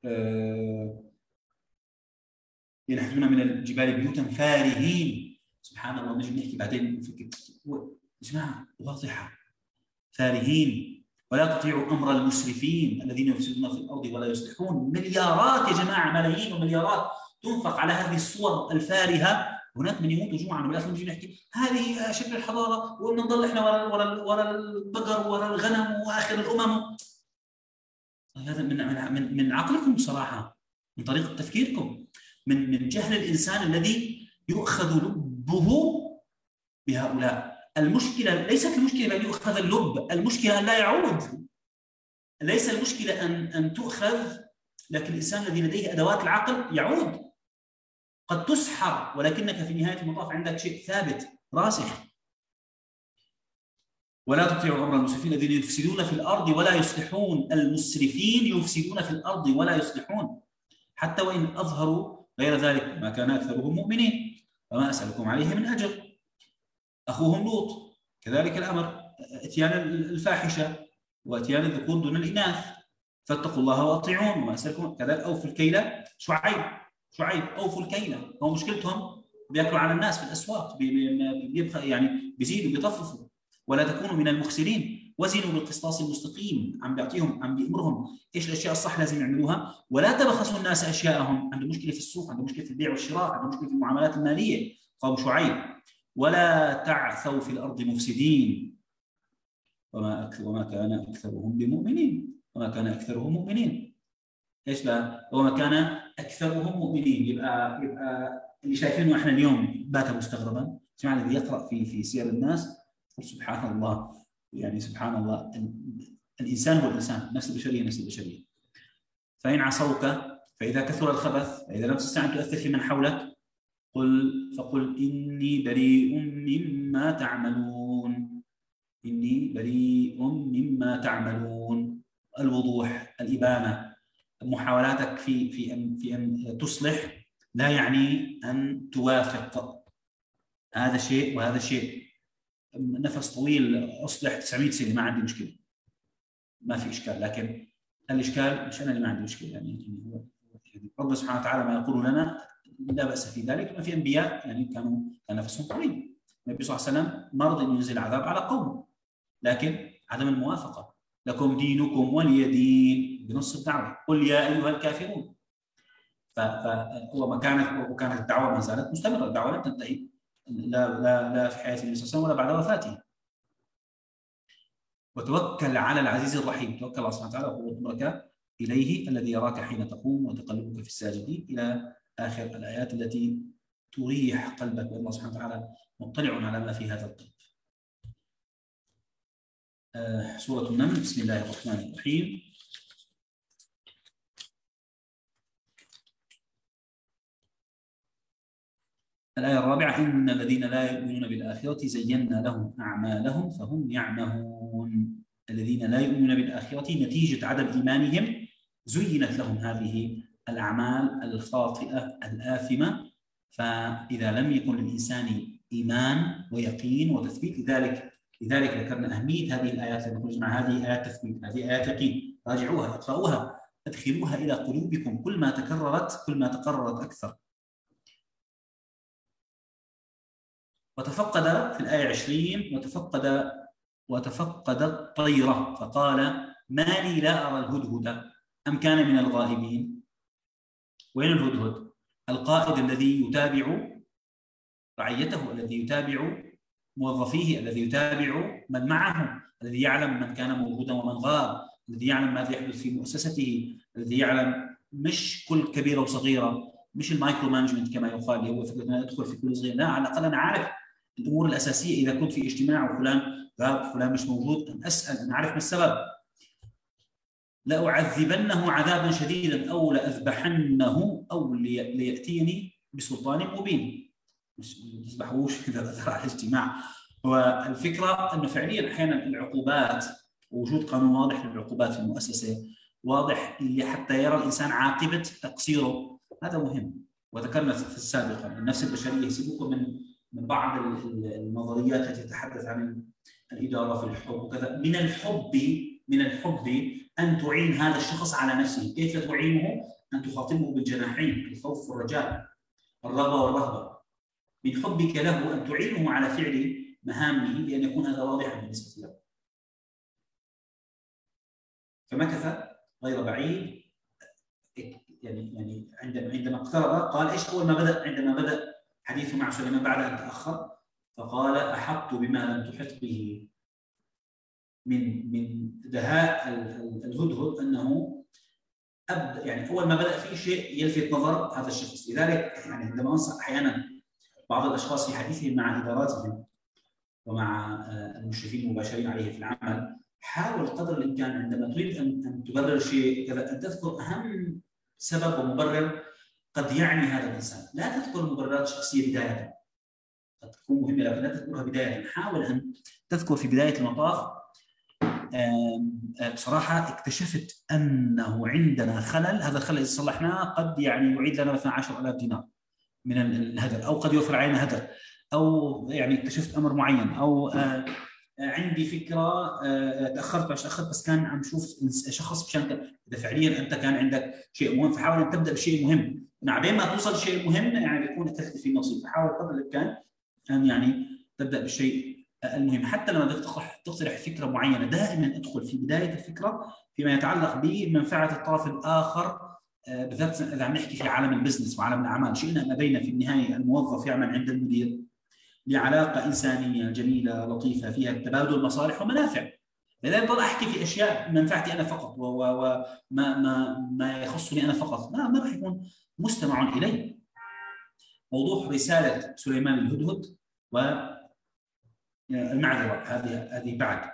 ينحتون من الجبال بيوتا فارهين. سبحان الله، نجي نحكي بعدين نفكر يا جماعة واضحة. فارهين ولا تطيعوا أمر المسرفين الذين يفسدون في الأرض ولا يصلحون. مليارات يا جماعة، ملايين ومليارات تنفق على هذه الصور الفارهة هناك من يموت جوعا وبالاخر نجي نحكي هذه شكل الحضاره وبدنا نضل احنا ورا ورا ورا البقر ورا الغنم واخر الامم. هذا من من من عقلكم بصراحه، من طريقه تفكيركم، من من جهل الانسان الذي يؤخذ لبه بهؤلاء. المشكله ليست المشكله ان يؤخذ اللب، المشكله ان لا يعود. ليس المشكله ان ان تؤخذ، لكن الانسان الذي لديه ادوات العقل يعود. قد تسحر ولكنك في نهايه المطاف عندك شيء ثابت راسخ. ولا تطيعوا امر المسرفين الذين يفسدون في الارض ولا يصلحون. المسرفين يفسدون في الارض ولا يصلحون، حتى وان اظهروا غير ذلك ما كان اكثرهم مؤمنين وما اسالكم عليه من اجر. اخوهم لوط كذلك الامر، اتيان الفاحشه واتيان الذكور دون الاناث. فاتقوا الله واطيعون وما اسالكم كذلك. اوفوا الكيل. شعيب شعيب اوفوا الكيل. هو مشكلتهم بياكلوا على الناس في الاسواق، بيبقى يعني بيزيدوا بيطففوا. ولا تكونوا من المخسرين وزنوا بالقسطاس المستقيم. عم بيعطيهم، عم بيأمرهم ايش الاشياء الصح لازم يعملوها. ولا تبخسوا الناس اشياءهم. عنده مشكله في السوق، عنده مشكله في البيع والشراء، عنده مشكله في المعاملات الماليه. قوم شعيب. ولا تعثوا في الارض مفسدين وما وما كان اكثرهم بمؤمنين وما كان اكثرهم مؤمنين. ايش بقى؟ وما كان اكثرهم مؤمنين. يبقى يبقى اللي شايفينه احنا اليوم بات مستغربا. سمعنا الذي يقرا في في سير الناس سبحان الله، يعني سبحان الله. الانسان هو الانسان، نفس البشريه نفس البشريه. فان عصوك فاذا كثر الخبث فاذا لم تستطع ان تؤثر في من حولك قل فقل اني بريء مما تعملون. اني بريء مما تعملون. الوضوح، الابانه. محاولاتك في في ان في ان تصلح لا يعني ان توافق. هذا شيء وهذا شيء. نفس طويل اصلح تسعمئة سنه ما عندي مشكله، ما في اشكال. لكن الاشكال مش انا اللي ما عندي مشكله، يعني ربنا سبحانه وتعالى ما يقول لنا لا باس في ذلك. ما في انبياء يعني كانوا كان نفسهم طويل. النبي صلى الله عليه وسلم مرض ان ينزل عذاب على قوم، لكن عدم الموافقه. لكم دينكم ولي دين بنص الدعوه. قل يا ايها الكافرون. فهو ما كانت وكانت الدعوه ما زالت مستمره، الدعوه لم تنتهي لا لا لا في حياه النبي صلى الله عليه وسلم ولا بعد وفاته. وتوكل على العزيز الرحيم. توكل الله سبحانه وتعالى وقوة امرك اليه الذي يراك حين تقوم وتقلبك في الساجدين الى اخر الايات التي تريح قلبك، والله سبحانه وتعالى مطلع على ما في هذا القلب. آه سورة النمل. بسم الله الرحمن الرحيم. الآية الرابعة: إن الذين لا يؤمنون بالآخرة زينا لهم أعمالهم فهم يعمهون. الذين لا يؤمنون بالآخرة نتيجة عدم إيمانهم زينت لهم هذه الأعمال الخاطئة الآثمة. فإذا لم يكن للإنسان إيمان ويقين وتثبيت، لذلك لذلك ذكرنا أهمية هذه الآيات لما نجمع هذه آيات تثبيت، هذه آيات يقين. راجعوها، اقرأوها، أدخلوها إلى قلوبكم. كل ما تكررت كل ما تقررت أكثر. وتفقد في الآية عشرين وتفقد وتفقد الطيرة فقال ما لي لا أرى الهدهد أم كان من الغائبين. وين الهدهد؟ القائد الذي يتابع رعيته، الذي يتابع موظفيه، الذي يتابع من معه، الذي يعلم من كان موجودا ومن غاب، الذي يعلم ماذا يحدث في مؤسسته، الذي يعلم مش كل كبيرة وصغيرة، مش المايكرو مانجمنت كما يقال اللي هو فكرة أن أدخل في كل صغير. لا، على الأقل أنا عارف الأمور الأساسية. إذا كنت في اجتماع وفلان غاب فلان مش موجود، أن أسأل، أن أعرف ما السبب. لأعذبنه عذابا شديدا أو لأذبحنه أو ليأتيني بسلطان مبين. مش تذبحوش إذا ظهر على الاجتماع. والفكرة أنه فعليا أحيانا العقوبات، وجود قانون واضح للعقوبات في المؤسسة واضح اللي حتى يرى الإنسان عاقبة تقصيره، هذا مهم. وذكرنا في السابق النفس البشرية، سيبكم من من بعض النظريات التي تتحدث عن الإدارة في الحب وكذا. من الحب من الحب أن تعين هذا الشخص على نفسه. كيف تعينه؟ أن تخاطبه بالجناحين، الخوف والرجاء، الرغبة والرهبة. من حبك له أن تعينه على فعل مهامه لأن يكون هذا واضحا بالنسبة له. فمكث غير بعيد، يعني يعني عندما عندما اقترب قال ايش اول ما بدا عندما بدا حديثه مع سليمان بعد أن تأخر، فقال: أحطت بما لم تحط به من من دهاء الهدهد أنه أبدأ، يعني أول ما بدأ فيه شيء يلفت نظر هذا الشخص. لذلك يعني عندما أنصح أحيانا بعض الأشخاص في حديثهم مع إداراتهم ومع المشرفين المباشرين عليه في العمل، حاول قدر الإمكان عندما تريد أن تبرر شيء كذا أن تذكر أهم سبب ومبرر قد يعني هذا الإنسان. لا تذكر مبررات شخصية بداية، قد تكون مهمة لكن لا تذكرها بداية. حاول أن تذكر في بداية المطاف: بصراحة اكتشفت أنه عندنا خلل، هذا الخلل إذا صلحناه قد يعني يعيد لنا مثلا عشرة آلاف دينار من الهدر، أو قد يوفر علينا هدر، أو يعني اكتشفت أمر معين، أو آه عندي فكرة آه تأخرت باش تأخرت بس كان عم شوف شخص مشان إذا فعليا أنت كان عندك شيء مهم، فحاول أن تبدأ بالشيء المهم. مع بين ما توصل للشيء المهم يعني بيكون أكلت فيه نصيب، فحاول قدر الإمكان أن يعني تبدأ بالشيء المهم. حتى لما بدك تقترح فكرة معينة دائما ادخل في بداية الفكرة فيما يتعلق بمنفعة الطرف الآخر، بالذات إذا عم نحكي في عالم البزنس وعالم الأعمال. شئنا ما بين في النهاية الموظف يعمل عند المدير لعلاقة إنسانية جميلة لطيفة فيها تبادل مصالح ومنافع. لا يضل أحكي في أشياء منفعتي أنا فقط وما ما ما يخصني أنا فقط، ما ما راح يكون مستمع إلي. موضوع رسالة سليمان الهدهد والمعذرة هذه هذه بعد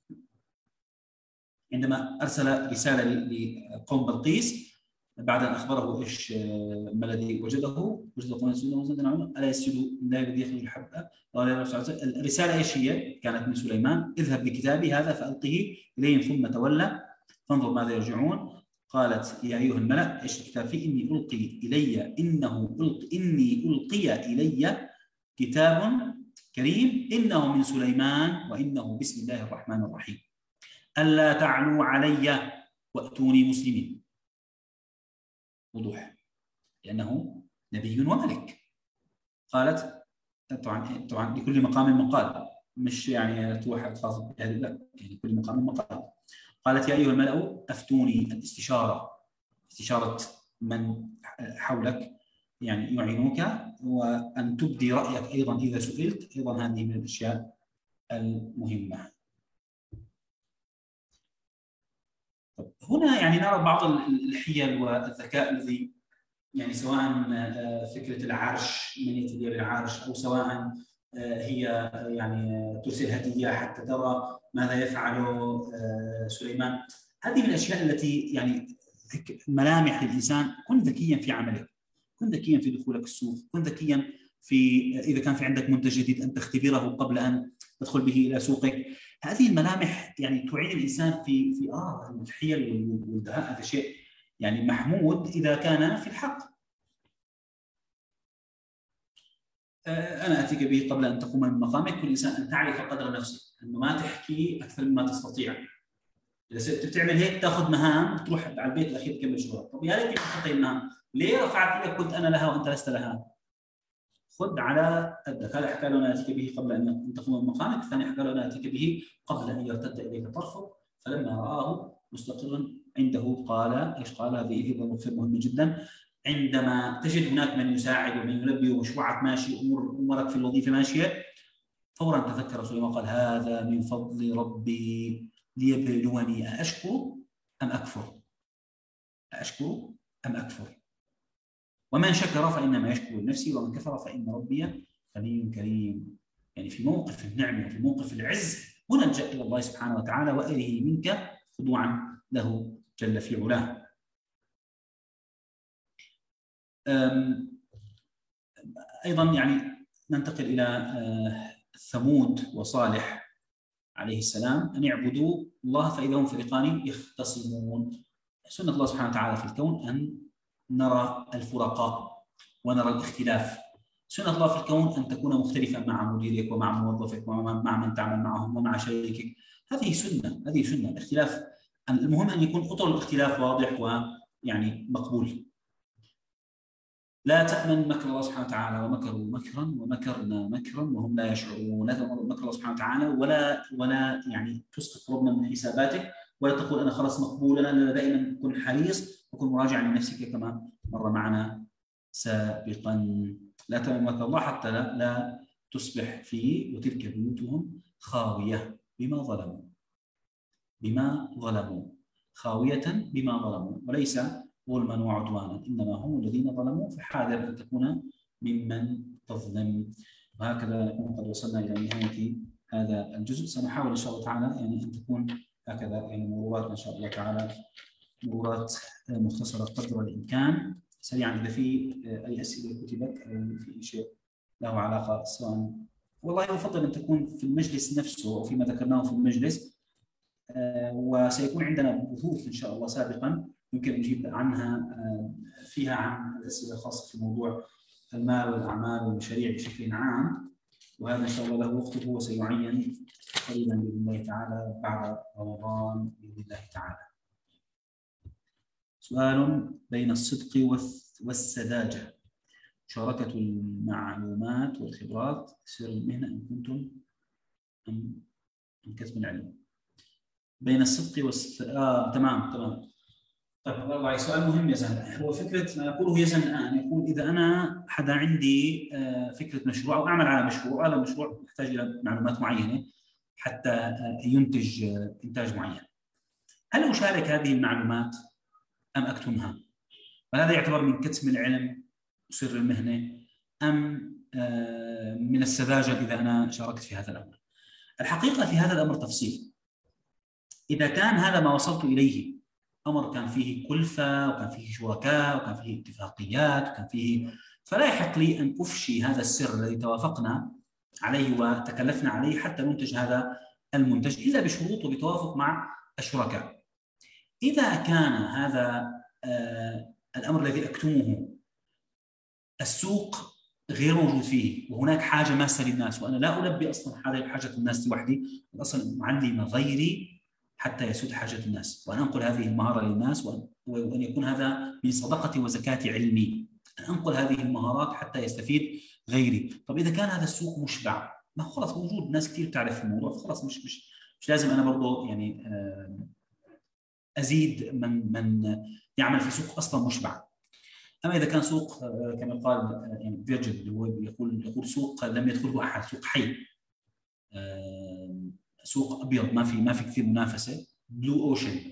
عندما أرسل رسالة لقوم بلقيس بعد أن أخبره إيش ما الذي وجده وجد قوم يسجدون ألا يسجدوا لله الذي يخرج الحبة. الرسالة إيش هي؟ كانت من سليمان: اذهب بكتابي هذا فألقه إليهم ثم تولى فانظر ماذا يرجعون. قالت: يا أيها الملأ إيش الكتاب فيه؟ إني ألقي إلي إنه ألقي إني ألقي إلي كتاب كريم إنه من سليمان وإنه بسم الله الرحمن الرحيم ألا تعلوا علي وأتوني مسلمين. وضوح، لأنه نبي وملك. قالت طبعا طبعا لكل مقام مقال، مش يعني تروح تخاطب لا، يعني كل مقام مقال. قالت: يا أيها الملأ أفتوني. الاستشارة استشارة من حولك يعني يعينوك، وأن تبدي رأيك أيضا إذا سئلت، أيضا هذه من الأشياء المهمة. هنا يعني نرى بعض الحيل والذكاء الذي يعني سواء فكرة العرش من يتدير العرش، أو سواء هي يعني ترسل هدية حتى ترى ماذا يفعل سليمان. هذه من الأشياء التي يعني ملامح للإنسان. كن ذكيا في عملك، كن ذكيا في دخولك السوق، كن ذكيا في إذا كان في عندك منتج جديد أن تختبره قبل أن تدخل به إلى سوقك. هذه الملامح يعني تعين الإنسان في في آه الحيل والدهاء. هذا شيء يعني محمود إذا كان في الحق. أنا أتيك به قبل أن تقوم من مقامك. كل إنسان أن تعرف قدر نفسك، أنه ما تحكي أكثر مما تستطيع. إذا صرت بتعمل هيك تاخذ مهام تروح على البيت الأخير تكمل شغلك. طب يا ريت تحطي المهام، ليه رفعت إيدك قلت أنا لها وأنت لست لها؟ خذ على قدك. هذا حكى له أنا أتيك به قبل أن تقوم من مقامك. الثاني حكى له أنا أتيك به قبل أن يرتد إليك طرفك. فلما رآه مستقرا عنده قال إيش قال؟ هذه أيضا نقطة مهمة جدا. عندما تجد هناك من يساعد ومن يلبي ومشروعك ماشي، امور امورك في الوظيفه ماشيه، فورا تذكر سليمان قال: هذا من فضل ربي ليبلوني أأشكر ام اكفر؟ أأشكر ام اكفر؟ ومن شكر فانما يشكر لنفسه ومن كفر فان ربي غني كريم. يعني في موقف النعمه وفي موقف العز هنا نلجا الى الله سبحانه وتعالى وإليه منك خضوعا له جل في علاه. أيضا يعني ننتقل إلى ثمود وصالح عليه السلام: أن يعبدوا الله فإذا هم فريقان يختصمون. سنة الله سبحانه وتعالى في الكون أن نرى الفرقاء ونرى الاختلاف. سنة الله في الكون أن تكون مختلفا مع مديرك ومع موظفك ومع من تعمل معهم ومع شريكك. هذه سنة، هذه سنة الاختلاف. المهم أن يكون أطر الاختلاف واضح ويعني مقبول. لا تأمن مكر الله سبحانه وتعالى ومكروا مكرا ومكرنا مكرا وهم لا يشعرون. لا تأمن مكر الله سبحانه وتعالى ولا ولا يعني تسقط ربنا من حساباتك، ولا تقول أنا خلاص مقبول. أنا دائما كن حريص وكن مراجع لنفسك كما مر معنا سابقا. لا تأمن مكر الله حتى لا, لا تصبح فيه وتلك بيوتهم خاوية بما ظلموا بما ظلموا خاوية بما ظلموا، وليس ظلما وعدوانا، إنما هم الذين ظلموا، فحاذر أن تكون ممن تظلم. وهكذا نكون قد وصلنا إلى نهاية هذا الجزء. سنحاول إن شاء الله تعالى يعني أن تكون هكذا يعني مرورات إن شاء الله تعالى مرورات مختصرة قدر الإمكان. سريعا إذا في أي أسئلة كتبت أو في شيء له علاقة سواء، والله يفضل أن تكون في المجلس نفسه أو فيما ذكرناه في المجلس، وسيكون عندنا بحوث إن شاء الله سابقا يمكن أن نجيب عنها فيها عن الأسئلة الخاصة في موضوع المال والأعمال والمشاريع بشكل عام، وهذا إن شاء الله له وقته وسيعين قريبا بإذن الله تعالى بعد رمضان بإذن الله تعالى. سؤال: بين الصدق والسذاجة مشاركة المعلومات والخبرات سر المهنة أم كنتم أم كتم العلم؟ بين الصدق والس... آه تمام تمام. طيب والله سؤال مهم يا زلمه. هو فكره ما يقوله يزن الان يقول اذا انا حدا عندي آه فكره مشروع او اعمل على مشروع، هذا المشروع يحتاج الى معلومات معينه حتى آه ينتج آه انتاج معين، هل اشارك هذه المعلومات ام اكتمها؟ هل هذا يعتبر من كتم العلم وسر المهنه ام آه من السذاجه اذا انا شاركت في هذا الامر؟ الحقيقه في هذا الامر تفصيل. إذا كان هذا ما وصلت إليه أمر كان فيه كلفة وكان فيه شركاء وكان فيه اتفاقيات وكان فيه، فلا يحق لي أن أفشي هذا السر الذي توافقنا عليه وتكلفنا عليه حتى ننتج هذا المنتج إلا بشروط وبتوافق مع الشركاء. إذا كان هذا آه الأمر الذي أكتمه السوق غير موجود فيه وهناك حاجة ماسة للناس وأنا لا ألبي أصلا حاجة الناس لوحدي، أصلا معلم غيري حتى يسد حاجة الناس وأن أنقل هذه المهارة للناس، وأن يكون هذا من صدقة وزكاة علمي، أن أنقل هذه المهارات حتى يستفيد غيري. طب إذا كان هذا السوق مشبع، ما خلاص موجود ناس كثير تعرف الموضوع، فخلاص مش مش مش لازم أنا برضه يعني أزيد من من يعمل في سوق أصلا مشبع. أما إذا كان سوق كما قال يعني فيرجن اللي هو يقول يقول سوق لم يدخله أحد، سوق حي، سوق ابيض ما في ما في كثير منافسه، بلو اوشن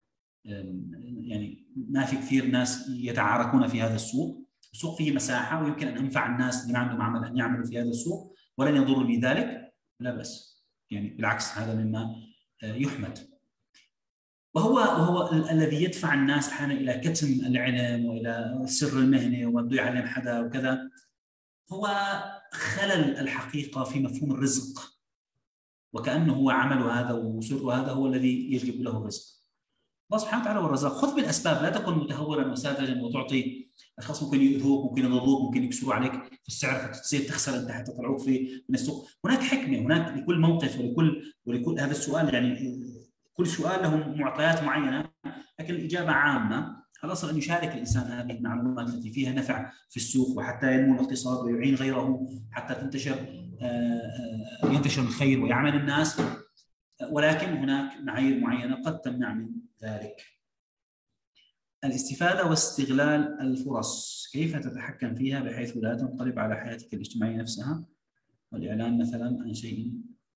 يعني ما في كثير ناس يتعاركون في هذا السوق، السوق فيه مساحه ويمكن ان انفع الناس اللي ما عندهم عمل ان يعملوا في هذا السوق ولن يضرني ذلك، لا بأس يعني بالعكس هذا مما يحمد. وهو وهو الذي يدفع الناس احيانا الى كتم العلم والى سر المهنه وما بده يعلم حدا وكذا، هو خلل الحقيقه في مفهوم الرزق، وكأنه هو عمل هذا وسر هذا هو الذي يجلب له الرزق. الله سبحانه وتعالى هو الرزاق. خذ بالأسباب، لا تكن متهورا وساذجا وتعطي أشخاص ممكن يؤذوك ممكن يضروك ممكن يكسروا عليك في السعر فتصير تخسر أنت حتى تطلعوك في من السوق. هناك حكمة، هناك لكل موقف ولكل ولكل هذا السؤال يعني كل سؤال له معطيات معينة، لكن الإجابة عامة. الأصل أن يشارك الإنسان هذه المعلومات التي فيها نفع في السوق وحتى ينمو الاقتصاد ويعين غيره حتى تنتشر ينتشر الخير ويعمل الناس، ولكن هناك معايير معينة قد تمنع من ذلك. الاستفادة واستغلال الفرص كيف تتحكم فيها بحيث لا تنقلب على حياتك الاجتماعية نفسها والإعلان مثلا عن شيء؟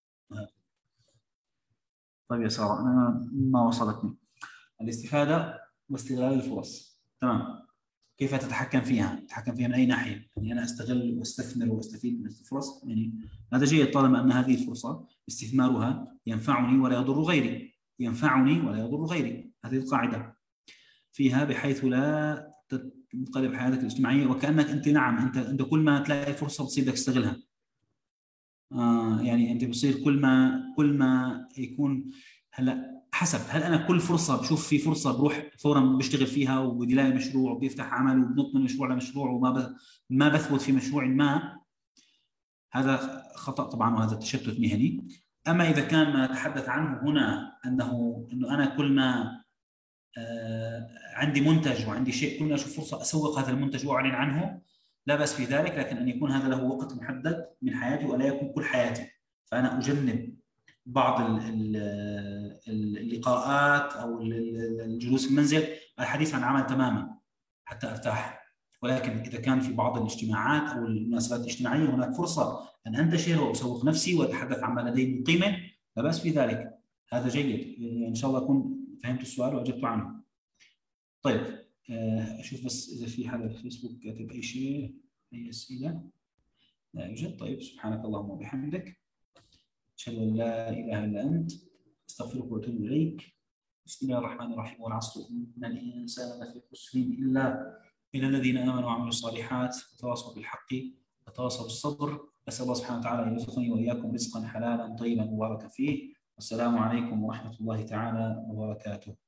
طيب يا سارة أنا ما وصلتني. الاستفادة واستغلال الفرص تمام، كيف تتحكم فيها؟ تتحكم فيها من أي ناحية؟ يعني أنا أستغل واستثمر واستفيد من الفرص، يعني هذا جيد طالما أن هذه الفرصة استثمارها ينفعني ولا يضر غيري، ينفعني ولا يضر غيري، هذه القاعدة فيها بحيث لا تنقلب حياتك الاجتماعية وكأنك أنت نعم أنت أنت كل ما تلاقي فرصة بتصير بدك تستغلها. آه يعني أنت بصير كل ما كل ما يكون هلا حسب، هل انا كل فرصه بشوف في فرصه بروح فورا بشتغل فيها وبدي الاقي مشروع وبيفتح عمل وبنط من مشروع لمشروع وما ب... ما بثبت في مشروع ما، هذا خطا طبعا وهذا تشتت مهني. اما اذا كان ما نتحدث عنه هنا انه انه انا كل ما آه عندي منتج وعندي شيء كل ما اشوف فرصه اسوق هذا المنتج واعلن عنه لا باس في ذلك، لكن ان يكون هذا له وقت محدد من حياتي ولا يكون كل حياتي، فانا اجنب بعض اللقاءات او الجلوس في المنزل الحديث عن عمل تماما حتى ارتاح، ولكن إذا كان في بعض الاجتماعات أو المناسبات الاجتماعية هناك فرصة أن أنتشر وأسوق نفسي وأتحدث عما لدي من قيمة، لا بأس في ذلك، هذا جيد. إن شاء الله أكون فهمت السؤال وأجبت عنه. طيب أشوف بس إذا في حدا في فيسبوك كاتب أي شيء، أي أسئلة؟ لا يوجد. طيب سبحانك اللهم وبحمدك، أشهد أن لا إله إلا أنت، أستغفرك وأتوب إليك. بسم الله الرحمن الرحيم. والعصر إن الإنسان لفي خسر إلا إلا الذين آمنوا وعملوا الصالحات وتواصوا بالحق وتواصوا بالصبر. أسأل الله سبحانه وتعالى أن يرزقني وإياكم رزقا حلالا طيبا مباركا فيه. والسلام عليكم ورحمة الله تعالى وبركاته.